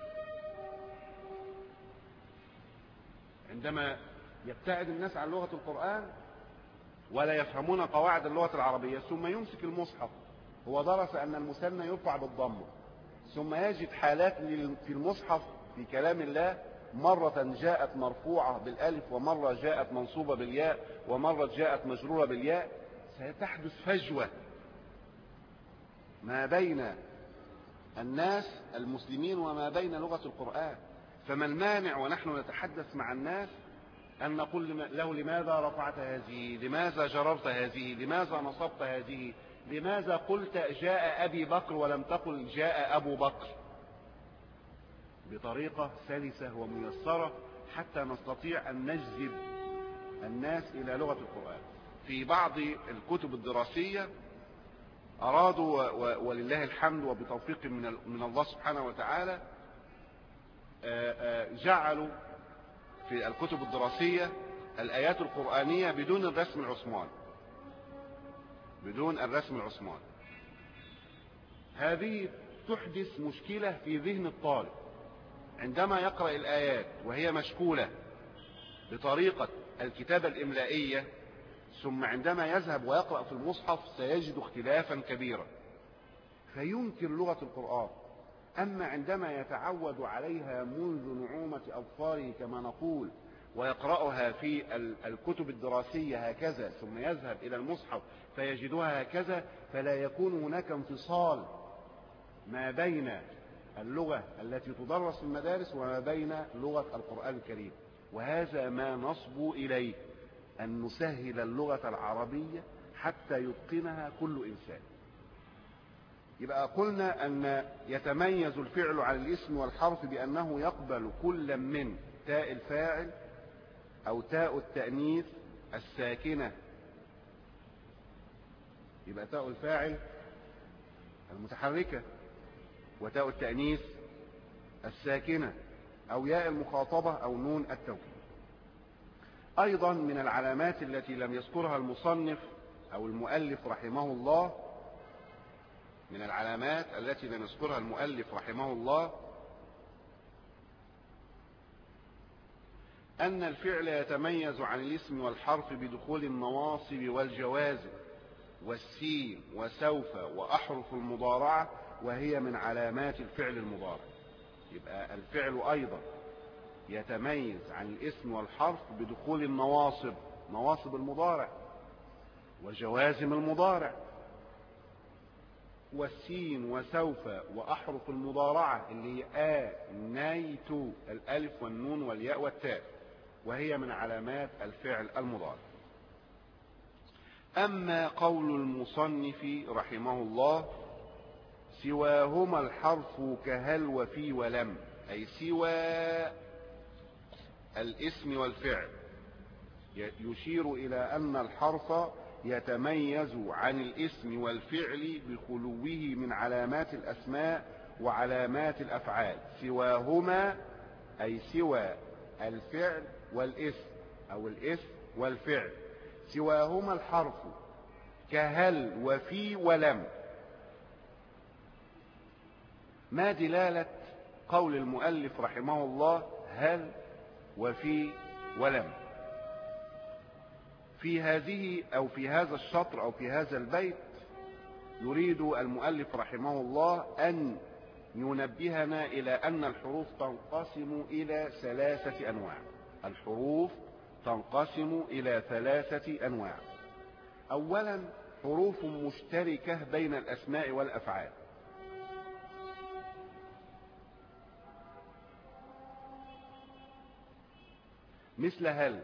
S1: عندما يبتعد الناس عن لغة القرآن ولا يفهمون قواعد اللغة العربية، ثم يمسك المصحف، هو درس أن المثنى يرفع بالضم، ثم يجد حالات في المصحف في كلام الله مرة جاءت مرفوعة بالألف، ومرة جاءت منصوبة بالياء، ومرة جاءت مجرورة بالياء. ستحدث فجوة ما بين الناس المسلمين وما بين لغة القرآن. فما المانع ونحن نتحدث مع الناس أن نقول له: لماذا رفعت هذه؟ لماذا جررت هذه؟ لماذا نصبت هذه؟ لماذا قلت جاء أبي بكر ولم تقل جاء أبو بكر؟ بطريقة سلسة وميسرة حتى نستطيع أن نجذب الناس إلى لغة القرآن. في بعض الكتب الدراسية أرادوا ولله الحمد وبتوفيق من الله سبحانه وتعالى جعلوا في الكتب الدراسية الآيات القرآنية بدون الرسم العثماني، بدون الرسم العثماني. هذه تحدث مشكلة في ذهن الطالب عندما يقرأ الآيات وهي مشكولة بطريقة الكتابة الإملائية، ثم عندما يذهب ويقرأ في المصحف سيجد اختلافا كبيرا فينكر لغة القرآن. أما عندما يتعود عليها منذ نعومة أظفاره كما نقول، ويقرأها في الكتب الدراسية هكذا، ثم يذهب إلى المصحف فيجدها هكذا، فلا يكون هناك انفصال ما بين اللغة التي تدرس في المدارس وما بين لغة القرآن الكريم. وهذا ما نصبو إليه، أن نسهل اللغة العربية حتى يتقنها كل إنسان. يبقى قلنا أن يتميز الفعل عن الاسم والحرف بأنه يقبل كل من تاء الفاعل أو تاء التأنيث الساكنة. يبقى تاء الفاعل المتحركة، وتاء التأنيث الساكنة، أو ياء المخاطبة أو نون التوكيد. أيضا من العلامات التي لم يذكرها المصنف أو المؤلف رحمه الله، من العلامات التي لم يذكرها المؤلف رحمه الله أن الفعل يتميز عن الاسم والحرف بدخول النواصب والجوازم والسين وسوف وأحرف المضارعة، وهي من علامات الفعل المضارع. يبقى الفعل أيضا يتميز عن الاسم والحرف بدخول النواصب، نواصب المضارع، وجوازم المضارع، والسين وسوف وأحرف المضارعة اللي هي آ ناي تو، الألف والنون والياء والتاء، وهي من علامات الفعل المضارع. أما قول المصنف رحمه الله: سواهما الحرف كهل وفي ولم، أي سوى الاسم والفعل، يشير إلى أن الحرف يتميز عن الاسم والفعل بخلوه من علامات الأسماء وعلامات الأفعال. سواهما أي سوى الفعل والاسم أو الاسم والفعل، سواهما الحرف كهل وفي ولم. ما دلالة قول المؤلف رحمه الله هل وفي ولم؟ في هذه أو في هذا الشطر أو في هذا البيت يريد المؤلف رحمه الله أن ينبهنا إلى أن الحروف تنقسم إلى ثلاثة أنواع. الحروف تنقسم إلى ثلاثة أنواع. أولا حروف مشتركة بين الأسماء والأفعال. مثل هل.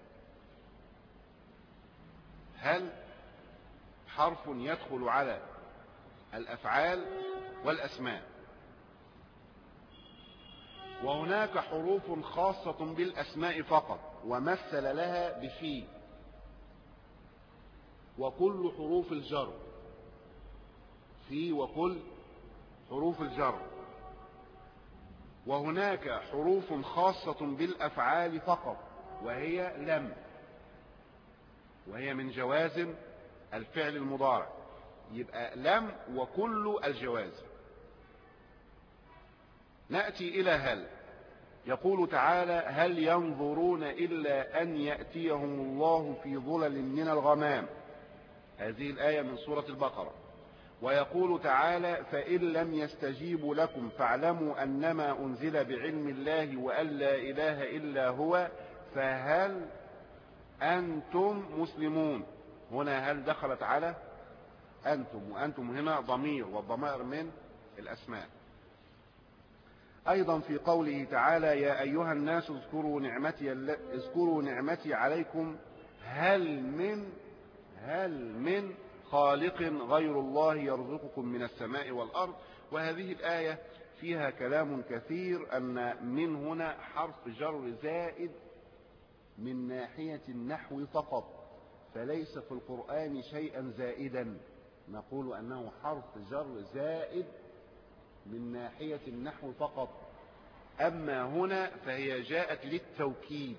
S1: هل حرف يدخل على الأفعال والأسماء، وهناك حروف خاصة بالأسماء فقط ومثل لها بفي، وكل حروف الجر في وكل حروف الجر. وهناك حروف خاصة بالأفعال فقط وهي لم، وهي من جوازم الفعل المضارع. يبقى لم وكل الجوازم. نأتي إلى هل. يقول تعالى: هل ينظرون إلا أن يأتيهم الله في ظلل من الغمام. هذه الآية من سورة البقرة. ويقول تعالى: فإن لم يستجيبوا لكم فاعلموا أنما أنزل بعلم الله وأن لا إله إلا هو فهل أنتم مسلمون. هنا هل دخلت على أنتم، وأنتم هنا ضمير، والضمائر من الأسماء. أيضا في قوله تعالى: يا أيها الناس اذكروا نعمتي, اذكروا نعمتي عليكم هل من هل من خالق غير الله يرزقكم من السماء والأرض. وهذه الآية فيها كلام كثير، أن من هنا حرف جر زائد من ناحية النحو فقط، فليس في القرآن شيئا زائدا. نقول أنه حرف جر زائد من ناحية النحو فقط. أما هنا فهي جاءت للتوكيد،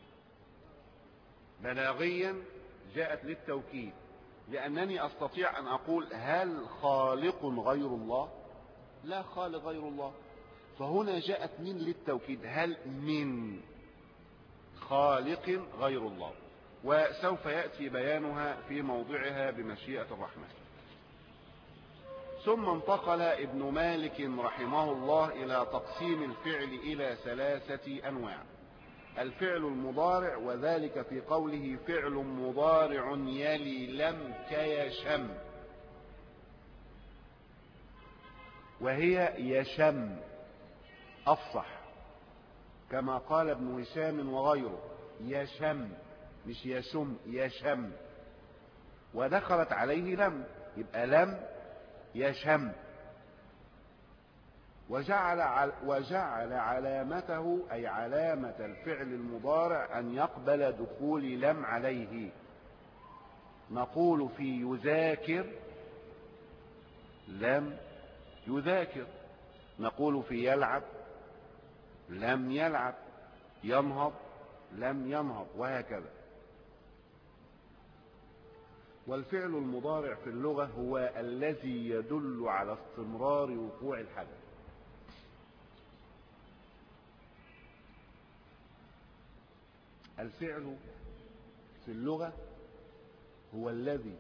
S1: بلاغيا جاءت للتوكيد، لأنني أستطيع أن أقول هل خالق غير الله؟ لا خالق غير الله. فهنا جاءت من للتوكيد، هل من خالق غير الله. وسوف يأتي بيانها في موضعها بمشيئة الرحمن. ثم انتقل ابن مالك رحمه الله إلى تقسيم الفعل إلى ثلاثة أنواع. الفعل المضارع، وذلك في قوله: فعل مضارع يلي لم كيشم، وهي يشم أفصح، كما قال ابن هشام وغيره: يشم مش يشم، يشم. ودخلت عليه لم، يبقى لم يشم. وجعل, وجعل علامته، أي علامة الفعل المضارع، أن يقبل دخول لم عليه. نقول في يذاكر لم يذاكر، نقول في يلعب لم يلعب، ينهض لم ينهض، وهكذا. والفعل المضارع في اللغة هو الذي يدل على استمرار وقوع الحدث. الفعل في اللغة هو الذي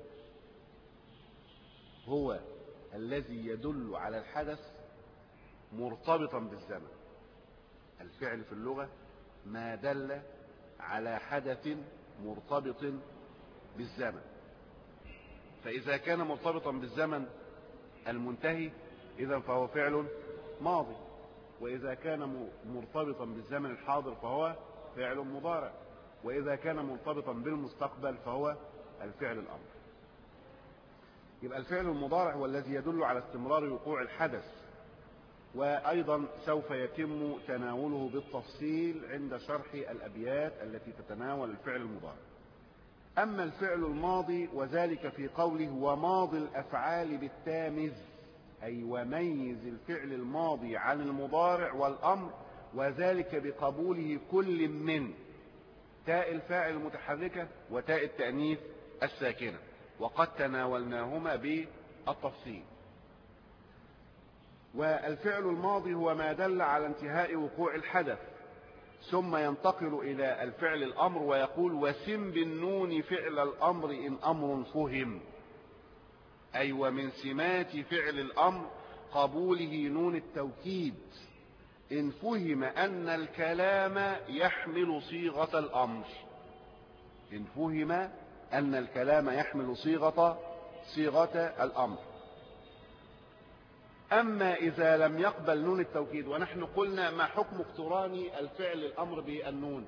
S1: هو الذي يدل على الحدث مرتبطا بالزمن. الفعل في اللغة ما دل على حدث مرتبط بالزمن. فإذا كان مرتبطا بالزمن المنتهي إذن فهو فعل ماضي، وإذا كان مرتبطا بالزمن الحاضر فهو فعل مضارع، وإذا كان مرتبطا بالمستقبل فهو الفعل الأمر. يبقى الفعل المضارع هو الذي يدل على استمرار وقوع الحدث، وأيضا سوف يتم تناوله بالتفصيل عند شرح الأبيات التي تتناول الفعل المضارع. أما الفعل الماضي وذلك في قوله: وماضي الأفعال بالتامز، أي وميز الفعل الماضي عن المضارع والأمر، وذلك بقبوله كل من تاء الفاعل المتحركة وتاء التأنيث الساكنة، وقد تناولناهما بالتفصيل. والفعل الماضي هو ما دل على انتهاء وقوع الحدث. ثم ينتقل إلى الفعل الأمر ويقول: وسم بالنون فعل الأمر إن أمر فهم، أي ومن سمات فعل الأمر قبوله نون التوكيد إن فهم أن الكلام يحمل صيغة الأمر. إن فهم أن الكلام يحمل صيغة صيغة الأمر. أما إذا لم يقبل نون التوكيد، ونحن قلنا ما حكم اقتران الفعل الأمر بالنون؟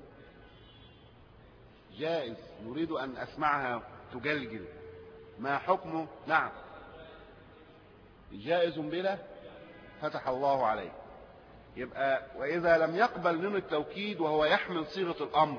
S1: جائز، نريد أن أسمعها تجلجل. ما حكمه؟ نعم جائز بلا فتح الله عليه. يبقى وإذا لم يقبل نون التوكيد وهو يحمل صيغة الأمر،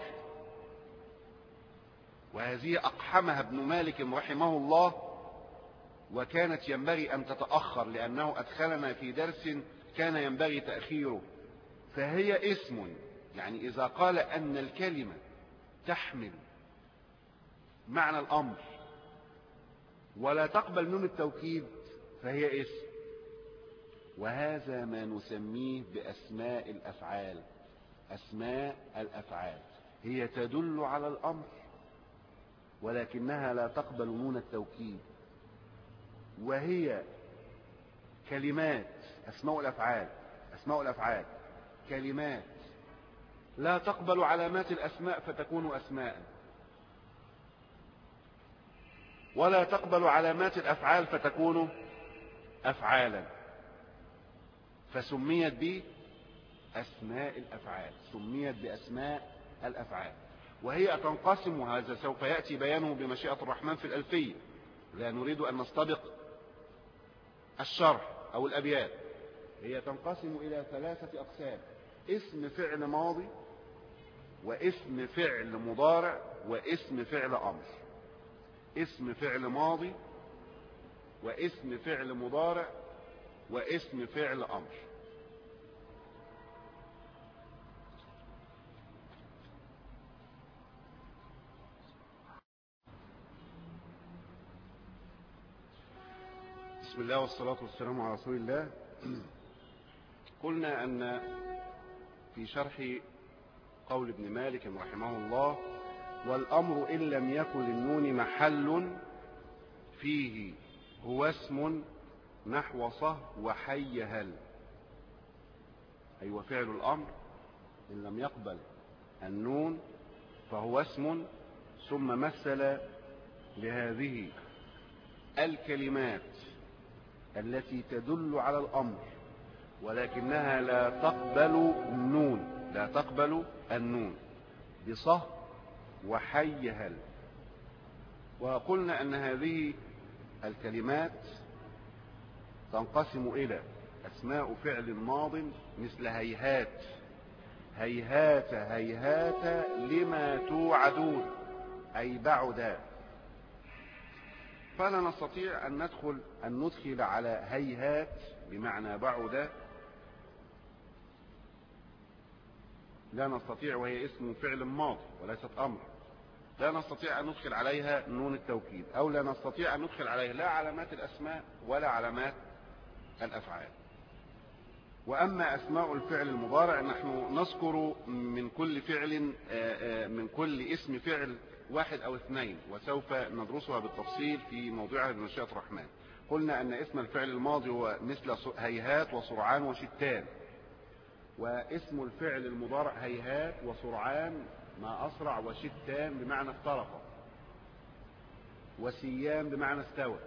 S1: وهذه أقحمها ابن مالك رحمه الله، وكانت ينبغي أن تتأخر لأنه أدخلنا في درس كان ينبغي تأخيره. فهي اسم، يعني إذا قال أن الكلمة تحمل معنى الأمر ولا تقبل نون التوكيد فهي اسم. وهذا ما نسميه بأسماء الأفعال. أسماء الأفعال هي تدل على الأمر ولكنها لا تقبل نون التوكيد، وهي كلمات. أسماء الأفعال أسماء الأفعال كلمات لا تقبل علامات الأسماء فتكون أسماء، ولا تقبل علامات الأفعال فتكون أفعالا، فسميت بأسماء الأفعال سميت بأسماء الأفعال. وهي تنقسم، وهذا سوف يأتي بيانه بمشيئة الرحمن في الألفية، لا نريد أن نستبق الشرح أو الأبيات. هي تنقسم إلى ثلاثة أقسام: اسم فعل ماضي، واسم فعل مضارع، واسم فعل أمر. اسم فعل ماضي، واسم فعل مضارع، واسم فعل أمر. بسم الله والصلاة والسلام على رسول الله. قلنا أن في شرح قول ابن مالك رحمه الله: والأمر إن لم يكن للنون محل فيه هو اسم نحو صه وحي هل. أي أيوة فعل الأمر إن لم يقبل النون فهو اسم، ثم مثل لهذه الكلمات التي تدل على الأمر ولكنها لا تقبل النون لا تقبل النون بصه وحي هل. وقلنا أن هذه الكلمات تنقسم إلى أسماء فعل ماض مثل هيهات هيهات هيهات لما توعدون، أي بعدا. فلا نستطيع أن ندخل أن ندخل على هيهات بمعنى بعدا، لا نستطيع، وهي اسم فعل ماضي وليست أمر. لا نستطيع أن ندخل عليها نون التوكيد، أو لا نستطيع أن ندخل عليها لا علامات الأسماء ولا علامات الأفعال. وأما أسماء الفعل المضارع نحن نذكر من كل فعل من كل اسم فعل واحد أو اثنين، وسوف ندرسها بالتفصيل في موضوعها بمشيئة الرحمن. قلنا أن اسم الفعل الماضي هو مثل هيهات وسرعان وشتان، واسم الفعل المضارع هيهات وسرعان ما أسرع، وشتان بمعنى افترق، وسيان بمعنى استوى.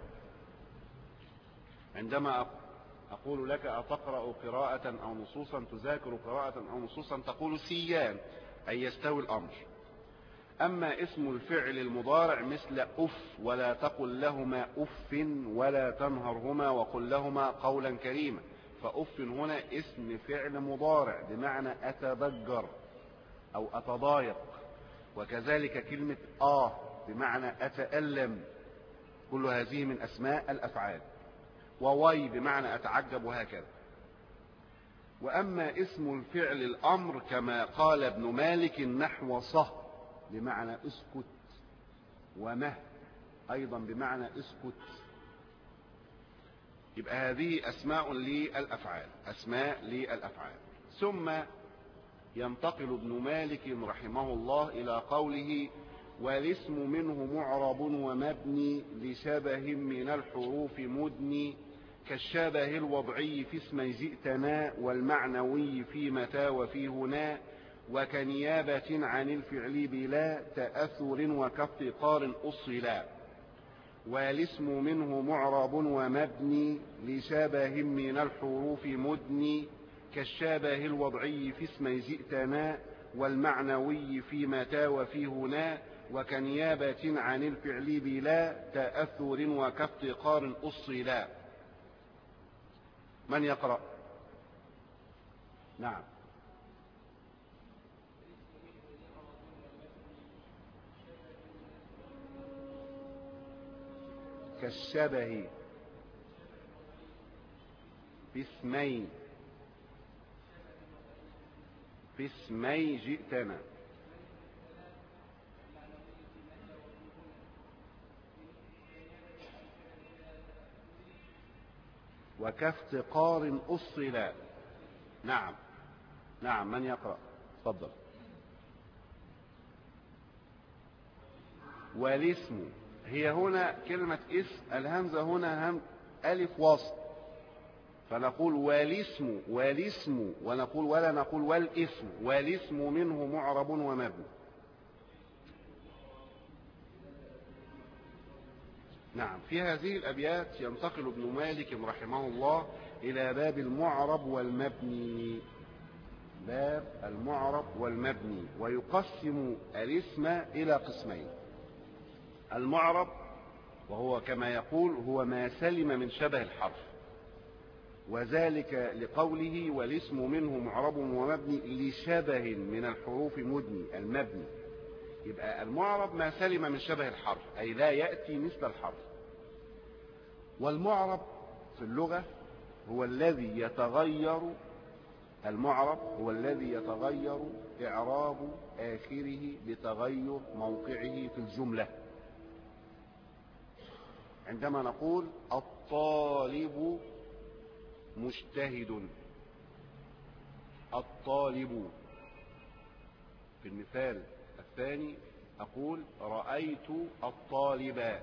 S1: عندما أقول لك أتقرأ قراءة أو نصوصا، تذاكر قراءة أو نصوصا، تقول سيان أي يستوي الأمر. أما اسم الفعل المضارع مثل أف، ولا تقل لهما أف ولا تنهرهما وقل لهما قولا كريما. فأف هنا اسم فعل مضارع بمعنى أتضجر أو أتضايق، وكذلك كلمة آه بمعنى أتألم. كل هذه من أسماء الأفعال. ووي بمعنى أتعجب، وهكذا. وأما اسم الفعل الأمر كما قال ابن مالك نحو صه بمعنى اسكت، ومه أيضا بمعنى اسكت. يبقى هذه أسماء للأفعال أسماء للأفعال. ثم ينتقل ابن مالك رحمه الله إلى قوله: والاسم منه معرب ومبني لشبه من الحروف مدني، كالشبه الوضعي في اسم جئتنا، والمعنوي في متى وفي هنا، وكنيابة عن الفعل بلا تأثر وكافتقار أصلا. والاسم منه معرب ومبني لشبه من الحروف مدني كالشبه الوضعي في اسم جئتنا والمعنوي في متى وفي هنا وكنيابة عن الفعل بلا تأثر وكافتقار أصلا. من يقرأ؟ نعم. كالشبه في اسمي في اسمي جئتنا وكافتقار أصلا. نعم نعم. من يقرأ؟ تفضل. والاسم، هي هنا كلمة اسم الهمزة هنا هم ألف وسط، فنقول والاسم والاسم ونقول ولا نقول والاسم. والاسم منه معرب ومبني. نعم. في هذه الأبيات ينتقل ابن مالك رحمه الله إلى باب المعرب والمبني، باب المعرب والمبني، ويقسم الاسم إلى قسمين. المعرب وهو كما يقول هو ما سلم من شبه الحرف، وذلك لقوله والاسم منه معرب ومبني لشبه من الحروف مدني المبني. يبقى المعرب ما سلم من شبه الحرف، أي لا يأتي مثل الحرف. والمعرب في اللغة هو الذي يتغير، المعرب هو الذي يتغير إعراب آخره بتغير موقعه في الجملة. عندما نقول الطالب مجتهد، الطالب، في المثال الثاني أقول رأيت الطالب،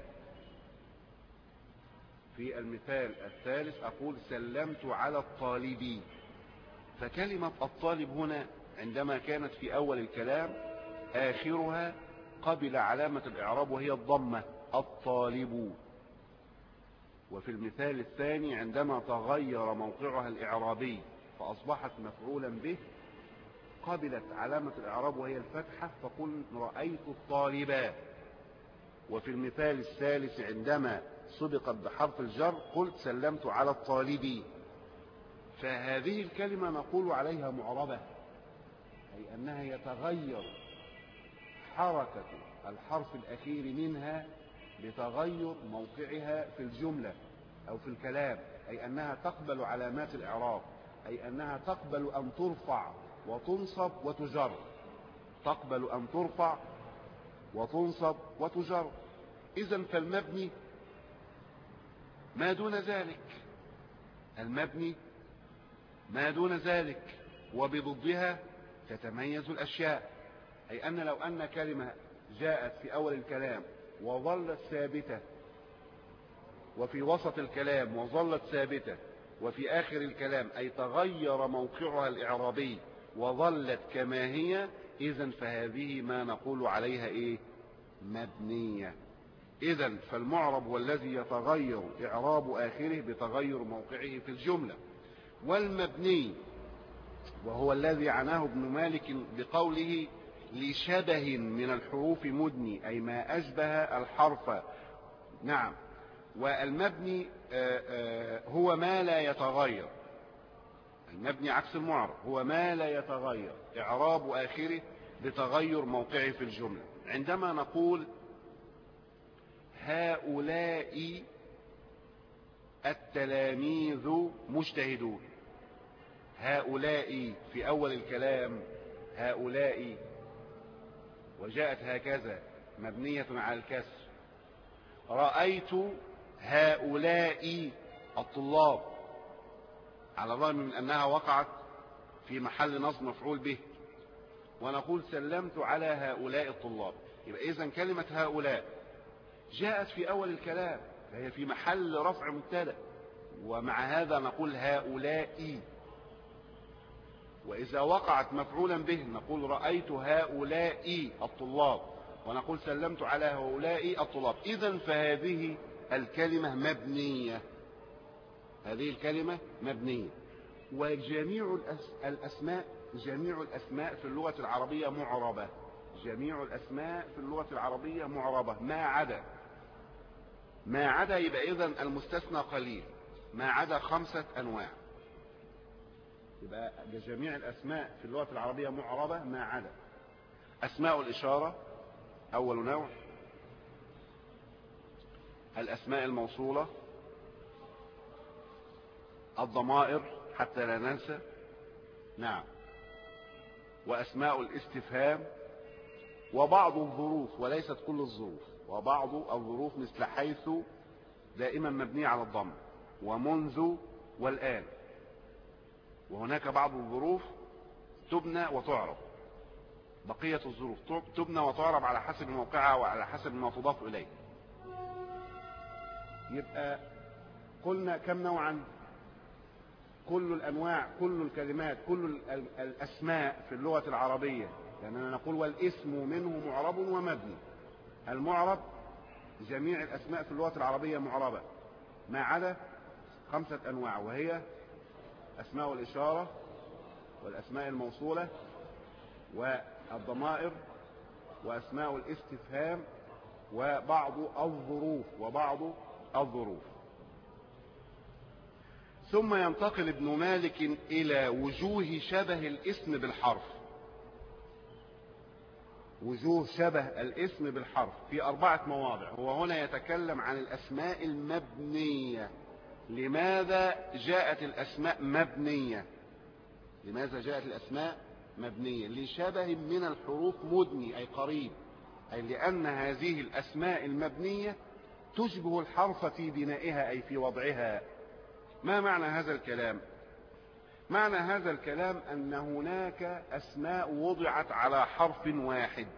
S1: في المثال الثالث أقول سلمت على الطالب. فكلمة الطالب هنا عندما كانت في أول الكلام آخرها قبل علامة الإعراب وهي الضمة الطالب، وفي المثال الثاني عندما تغير موقعها الإعرابي فأصبحت مفعولا به قبلت علامة الإعراب وهي الفتحة فقل رأيت الطالب. وفي المثال الثالث عندما سبقت بحرف الجر قلت سلمت على الطالب. فهذه الكلمة نقول عليها معربة، أي أنها يتغير حركة الحرف الأخير منها بتغير موقعها في الجملة أو في الكلام، أي أنها تقبل علامات الإعراب، أي أنها تقبل أن ترفع وتنصب وتجر، تقبل أن ترفع وتنصب وتجر. إذن فالمبني ما دون ذلك، المبني ما دون ذلك، وبضدها تتميز الأشياء. أي أن لو أن كلمة جاءت في أول الكلام وظلت ثابتة، وفي وسط الكلام وظلت ثابتة، وفي آخر الكلام أي تغير موقعها الإعرابي وظلت كما هي، إذن فهذه ما نقول عليها إيه؟ مبنية. إذن فالمعرب هو الذي يتغير إعراب آخره بتغير موقعه في الجملة. والمبني وهو الذي عناه ابن مالك بقوله لشبه من الحروف مدني، أي ما أشبه الحرف. نعم. والمبني هو ما لا يتغير، المبني عكس المعرب، هو ما لا يتغير إعراب آخره بتغير موقعه في الجملة. عندما نقول هؤلاء التلاميذ مجتهدون، هؤلاء في أول الكلام هؤلاء وجاءت هكذا مبنية على الكسر. رأيت هؤلاء الطلاب، على الرغم من أنها وقعت في محل نصب مفعول به، ونقول سلمت على هؤلاء الطلاب. يبقى إذن كلمة هؤلاء جاءت في أول الكلام فهي في محل رفع مبتدأ، ومع هذا نقول هؤلاء. وإذا وقعت مفعولا به نقول رأيت هؤلاء الطلاب، ونقول سلمت على هؤلاء الطلاب. إذن فهذه الكلمة مبنية، هذه الكلمة مبنية. وجميع الأسماء جميع الأسماء في اللغة العربية معربة، جميع الأسماء في اللغة العربية معربة ما عدا ما عدا يبقى إذن المستثنى قليل، ما عدا خمسة أنواع. يبقى جميع الأسماء في اللغة العربية معربة ما عدا أسماء الإشارة أول نوع، الأسماء الموصولة، الضمائر حتى لا ننسى، نعم، وأسماء الاستفهام، وبعض الظروف وليست كل الظروف، وبعض الظروف مثل حيث دائما مبنية على الضم، ومنذ، والآن. وهناك بعض الظروف تبنى وتعرب، بقية الظروف تبنى وتعرب على حسب موقعها وعلى حسب ما تضاف إليه. يبقى قلنا كم نوعا؟ كل الأنواع، كل الكلمات، كل الأسماء في اللغة العربية، لأننا نقول والاسم منه معرب ومبني. المعرب جميع الأسماء في اللغة العربية معربة ما عدا خمسة أنواع، وهي أسماء الإشارة، والأسماء الموصولة، والضمائر، وأسماء الاستفهام، وبعض الظروف وبعض الظروف. ثم ينتقل ابن مالك إلى وجوه شبه الاسم بالحرف، وجوه شبه الاسم بالحرف في أربعة مواضع. هو هنا يتكلم عن الأسماء المبنية. لماذا جاءت الأسماء مبنية؟ لماذا جاءت الأسماء مبنية؟ لشبه من الحروف مدني أي قريب، أي لأن هذه الأسماء المبنية تشبه الحرف في بنائها أي في وضعها. ما معنى هذا الكلام؟ معنى هذا الكلام أن هناك أسماء وضعت على حرف واحد،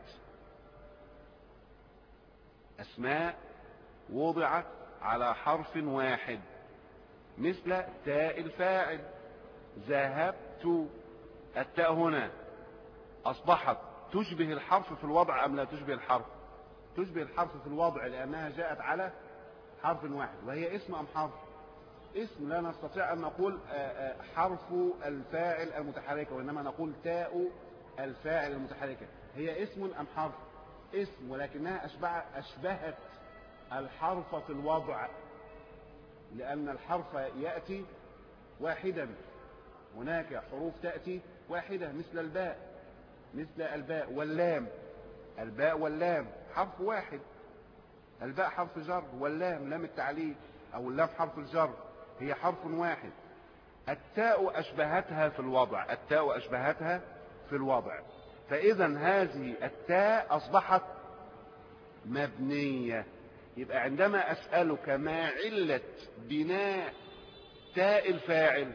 S1: أسماء وضعت على حرف واحد، مثل تاء الفاعل، ذهبت. التاء هنا أصبحت تشبه الحرف في الوضع أم لا تشبه الحرف؟ تشبه الحرف في الوضع، لأنها جاءت على حرف واحد. وهي اسم أم حرف؟ اسم. لا نستطيع أن نقول حرف الفاعل المتحركة، وإنما نقول تاء الفاعل المتحركة. هي اسم أم حرف؟ اسم، ولكنها أشبه أشبهت الحرف في الوضع، لأن الحرف يأتي واحدا. هناك حروف تأتي واحدة مثل الباء، مثل الباء واللام. الباء واللام حرف واحد، الباء حرف جر، واللام لام التعليل أو اللام حرف الجر، هي حرف واحد. التاء أشبهتها في الوضع، التاء أشبهتها في الوضع. فإذا هذه التاء أصبحت مبنية. يبقى عندما أسألك ما علة بناء تاء الفاعل؟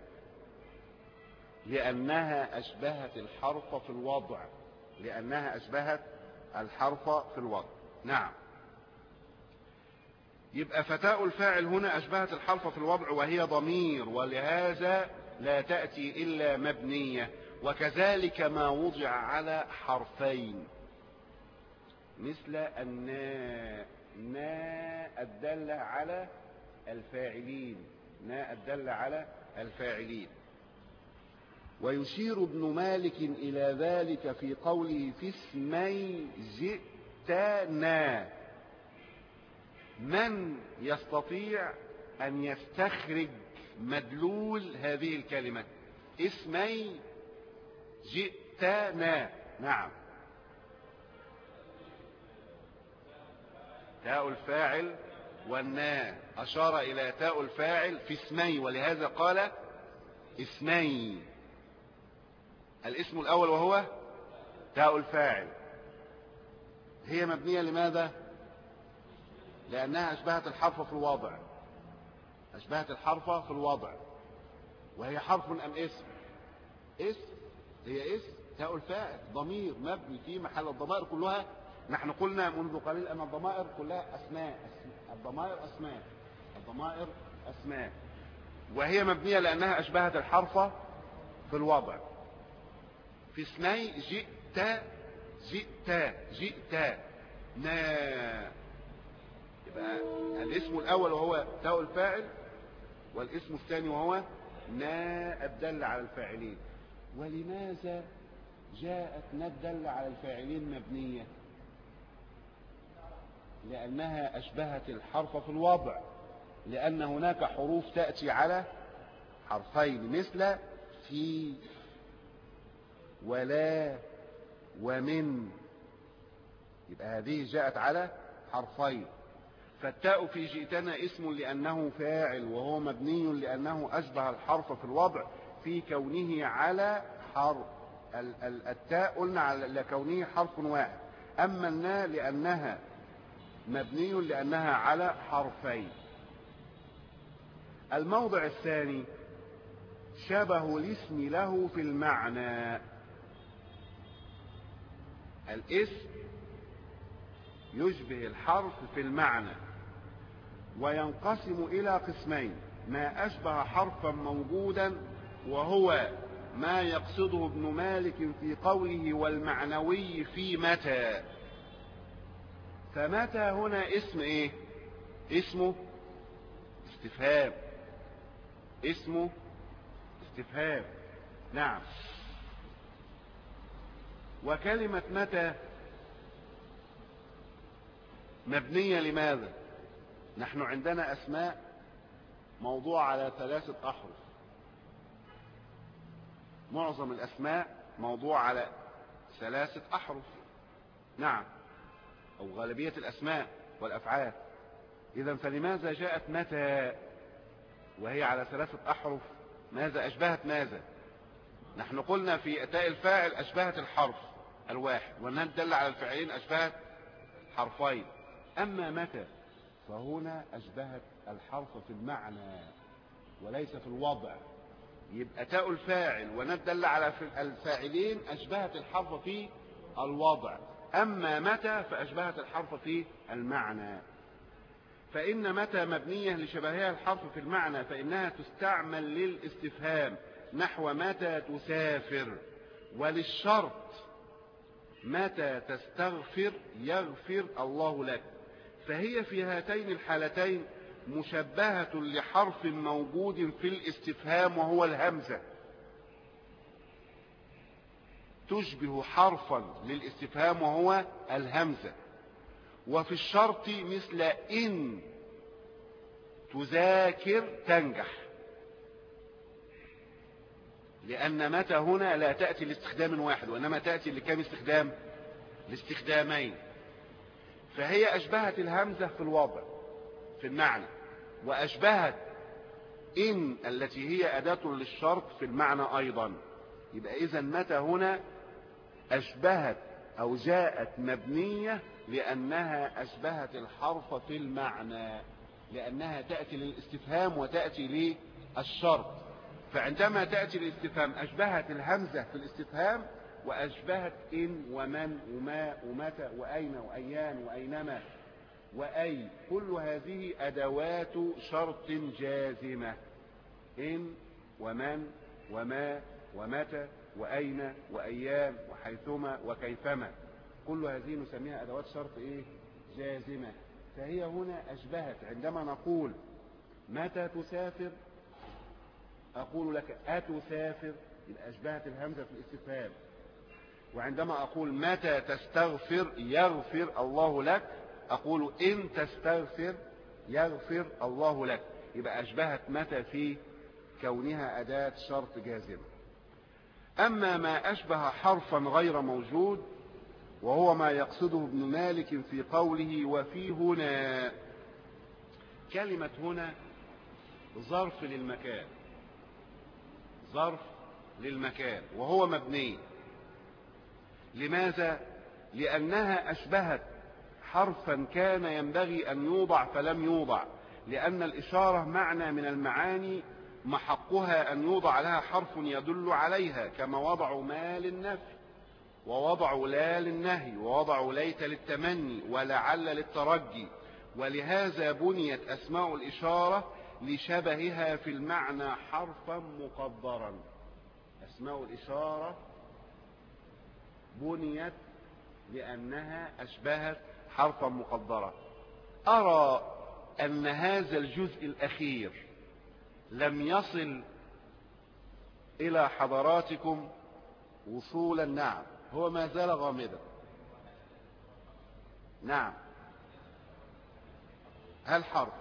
S1: لأنها أشبهت الحرف في الوضع، لأنها أشبهت الحرف في الوضع. نعم. يبقى فتاء الفاعل هنا أشبهت الحرف في الوضع وهي ضمير، ولهذا لا تأتي إلا مبنية. وكذلك ما وضع على حرفين، مثل الناء، ناء الدالة على الفاعلين، ناء الدالة على الفاعلين. ويشير ابن مالك إلى ذلك في قوله في اسمي جئتنا. من يستطيع أن يستخرج مدلول هذه الكلمة اسمي جئتنا؟ نعم، تاء الفاعل والناء، أشار إلى تاء الفاعل في اسمي، ولهذا قال اسمي. الاسم الأول وهو تاء الفاعل، هي مبنية لماذا؟ لأنها أشبهت الحرف في الوضع، أشبهت الحرف في الوضع. وهي حرف أم اسم؟ اسم، هي اسم. تاء الفاعل ضمير مبني في محل. الضمائر كلها، نحن قلنا منذ قليل أن الضمائر كلها أسماء، الضمائر أسماء، الضمائر أسماء، وهي مبنية لأنها أشبهت الحرف في الوضع. في اسمي جئت، جئت، جئت نا. يبقى الاسم الأول وهو تاء الفاعل، والاسم الثاني وهو نا الدل على الفاعلين. ولماذا جاءت نا الدل على الفاعلين مبنية؟ لأنها أشبهت الحرف في الوضع، لأن هناك حروف تأتي على حرفين مثل في ولا ومن، يبقى هذه جاءت على حرفين. فالتاء في جئتنا اسم لأنه فاعل، وهو مبني لأنه أشبه الحرف في الوضع في كونه على حرف. التاء قلنا لكونه حرف واحد، أما النا لأنها مبني لأنها على حرفين. الموضع الثاني شبه الاسم له في المعنى. الاسم يشبه الحرف في المعنى، وينقسم إلى قسمين: ما أشبه حرفا موجودا، وهو ما يقصده ابن مالك في قوله والمعنوي في متى. فمتى هنا اسم ايه؟ اسمه استفهام، اسمه استفهام. نعم. وكلمة متى مبنية لماذا؟ نحن عندنا أسماء موضوع على ثلاثة أحرف، معظم الأسماء موضوع على ثلاثة أحرف. نعم، أو غالبية الأسماء والأفعال. إذن فلماذا جاءت متى وهي على ثلاثة أحرف؟ ماذا أشبهت ماذا؟ نحن قلنا في تاء الفاعل أشبهت الحرف الواحد، وأنها تدل على الفعلين أشبهت حرفين. أما متى فهنا أشبهت الحرف في المعنى وليس في الوضع. يبقى تاء الفاعل وندل على الفاعلين أشبهت الحرف في الوضع، أما متى فأشبهت الحرف في المعنى. فإن متى مبنية لشبهها الحرف في المعنى، فإنها تستعمل للاستفهام نحو متى تسافر، وللشرط متى تستغفر يغفر الله لك. فهي في هاتين الحالتين مشبهة لحرف موجود في الاستفهام وهو الهمزة، تشبه حرفا للاستفهام وهو الهمزة. وفي الشرط مثل إن تذاكر تنجح، لأن متى هنا لا تأتي لاستخدام واحد، وإنما تأتي لكم استخدام؟ لاستخدامين. فهي أشبهت الهمزة في الوضع في المعنى، وأشبهت إن التي هي أداة للشرط في المعنى أيضا. يبقى إذن متى هنا أشبهت أو جاءت مبنية لأنها أشبهت الحرف في المعنى، لأنها تأتي للاستفهام وتأتي للشرط. فعندما تأتي للاستفهام أشبهت الهمزة في الاستفهام، وأشبهت إن ومن وما ومتى وأين وأيان وأينما وأي. كل هذه أدوات شرط جازمة: إن ومن وما ومتى وأين وأيام وحيثما وكيفما، كل هذه نسميها أدوات شرط إيه؟ جازمة. فهي هنا أشبهت. عندما نقول متى تسافر أقول لك أتسافر، يبقى أشبهت الهمزة في الاستفهام. وعندما أقول متى تستغفر يغفر الله لك أقول إن تستغفر يغفر الله لك، يبقى أشبهت متى في كونها أداة شرط جازمة. أما ما أشبه حرفا غير موجود وهو ما يقصده ابن مالك في قوله وفي هنا. كلمة هنا ظرف للمكان، ظرف للمكان، وهو مبني. لماذا؟ لأنها أشبهت حرفا كان ينبغي أن يوضع فلم يوضع، لأن الإشارة معنى من المعاني محقها أن يوضع لها حرف يدل عليها، كما وضعوا ما للنفي، ووضعوا لا للنهي، ووضعوا ليت للتمني، ولعل للترجي. ولهذا بنيت أسماء الإشارة لشبهها في المعنى حرفا مقدرا. أسماء الإشارة بنيت لأنها أشبهت حرفا مقدرا. أرى أن هذا الجزء الأخير لم يصل إلى حضراتكم وصولا. نعم، هو ما زال غامضا. نعم، هل حرف؟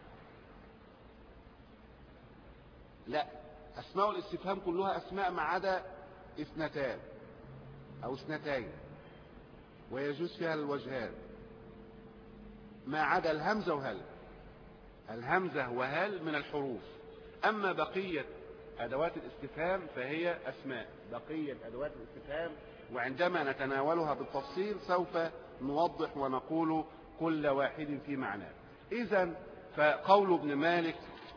S1: لا، أسماء الاستفهام كلها أسماء ما عدا اثنتان أو اثنتين، ويجوز فيها الوجهان، ما عدا الهمزة وهل. الهمزة وهل من الحروف، أما بقية أدوات الاستفهام فهي أسماء. بقية أدوات الاستفهام وعندما نتناولها بالتفصيل سوف نوضح ونقول كل واحد في معناه. إذن فقول ابن مالك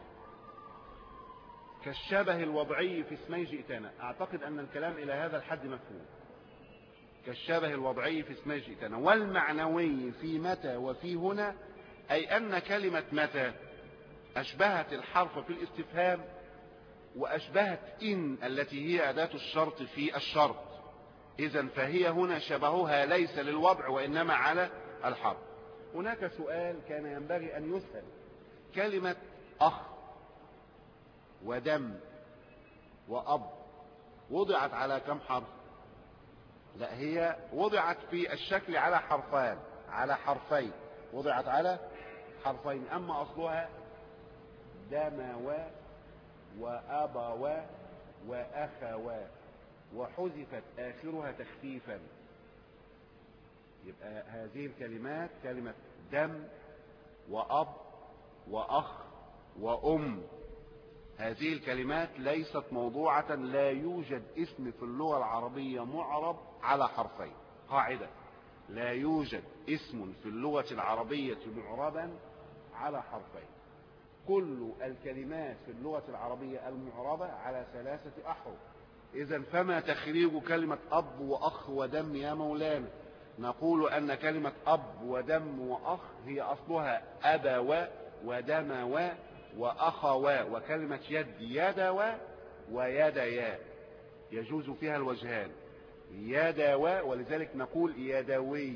S1: كالشبه الوضعي في اسمي جئتنا، أعتقد أن الكلام إلى هذا الحد مفهوم. كالشبه الوضعي في اسمي جئتنا، والمعنوي في متى وفي هنا، أي أن كلمة متى أشبهت الحرف في الاستفهام وأشبهت إن التي هي أداة الشرط في الشرط. إذن فهي هنا شبهها ليس للوضع وإنما على الحرف. هناك سؤال كان ينبغي أن يسأل: كلمة أخ ودم وأب وضعت على كم حرف؟ لا، هي وضعت في الشكل على حرفان، على حرفين، وضعت على حرفين. أما أصلها دموا وأبوا وأخوا، وحذفت آخرها تخفيفا. يبقى هذه الكلمات كلمة دم وأب وأخ وأم، هذه الكلمات ليست موضوعة. لا يوجد اسم في اللغة العربية معرب على حرفين. قاعدة: لا يوجد اسم في اللغة العربية معربا على حرفين. كل الكلمات في اللغة العربية المعربة على ثلاثة أحرف. إذن فما تخريج كلمة أب وأخ ودم يا مولانا؟ نقول أن كلمة أب ودم وأخ هي أصلها أبوا ودموا وأخوا، وكلمة يد يدوا ويديا، يجوز فيها الوجهان، يدوا، ولذلك نقول يدوي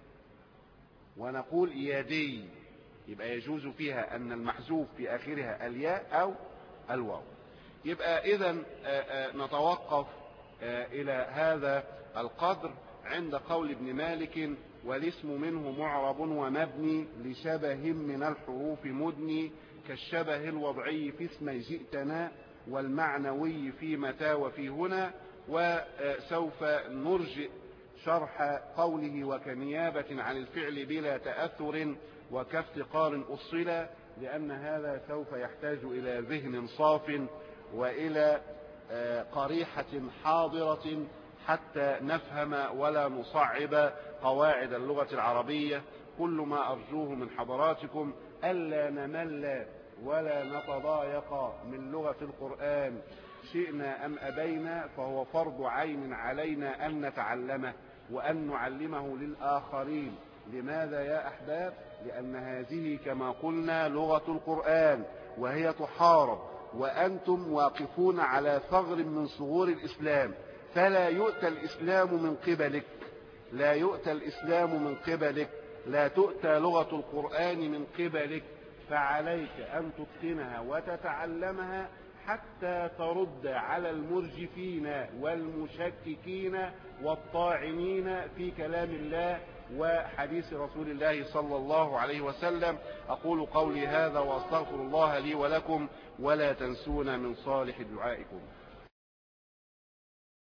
S1: ونقول يدي. يبقى يجوز فيها أن المحذوف في آخرها الياء أو الواو. يبقى إذن نتوقف إلى هذا القدر عند قول ابن مالك: والاسم منه معرب ومبني لشبه من الحروف مدني، كالشبه الوضعي في اسم جئتنا، والمعنوي في متى وفي هنا. وسوف نرجئ شرح قوله وكنيابة عن الفعل بلا تأثر وكافتقار أصلا، لأن هذا سوف يحتاج إلى ذهن صاف وإلى قريحة حاضرة حتى نفهم ولا نصعب قواعد اللغة العربية. كل ما أرجوه من حضراتكم ألا نمل ولا نتضايق من لغة القرآن، شئنا أم أبينا، فهو فرض عين علينا أن نتعلمه وأن نعلمه للآخرين. لماذا يا أحباب؟ لأن هذه كما قلنا لغة القرآن، وهي تحارب، وأنتم واقفون على ثغر من ثغور الإسلام، فلا يؤتى الإسلام من قبلك، لا يؤتى الإسلام من قبلك، لا تؤتى لغة القرآن من قبلك. فعليك أن تتقنها وتتعلمها حتى ترد على المرجفين والمشككين والطاعنين في كلام الله وحديث رسول الله صلى الله عليه وسلم. أقول قولي هذا وأستغفر الله لي ولكم، ولا تنسون من صالح دعائكم.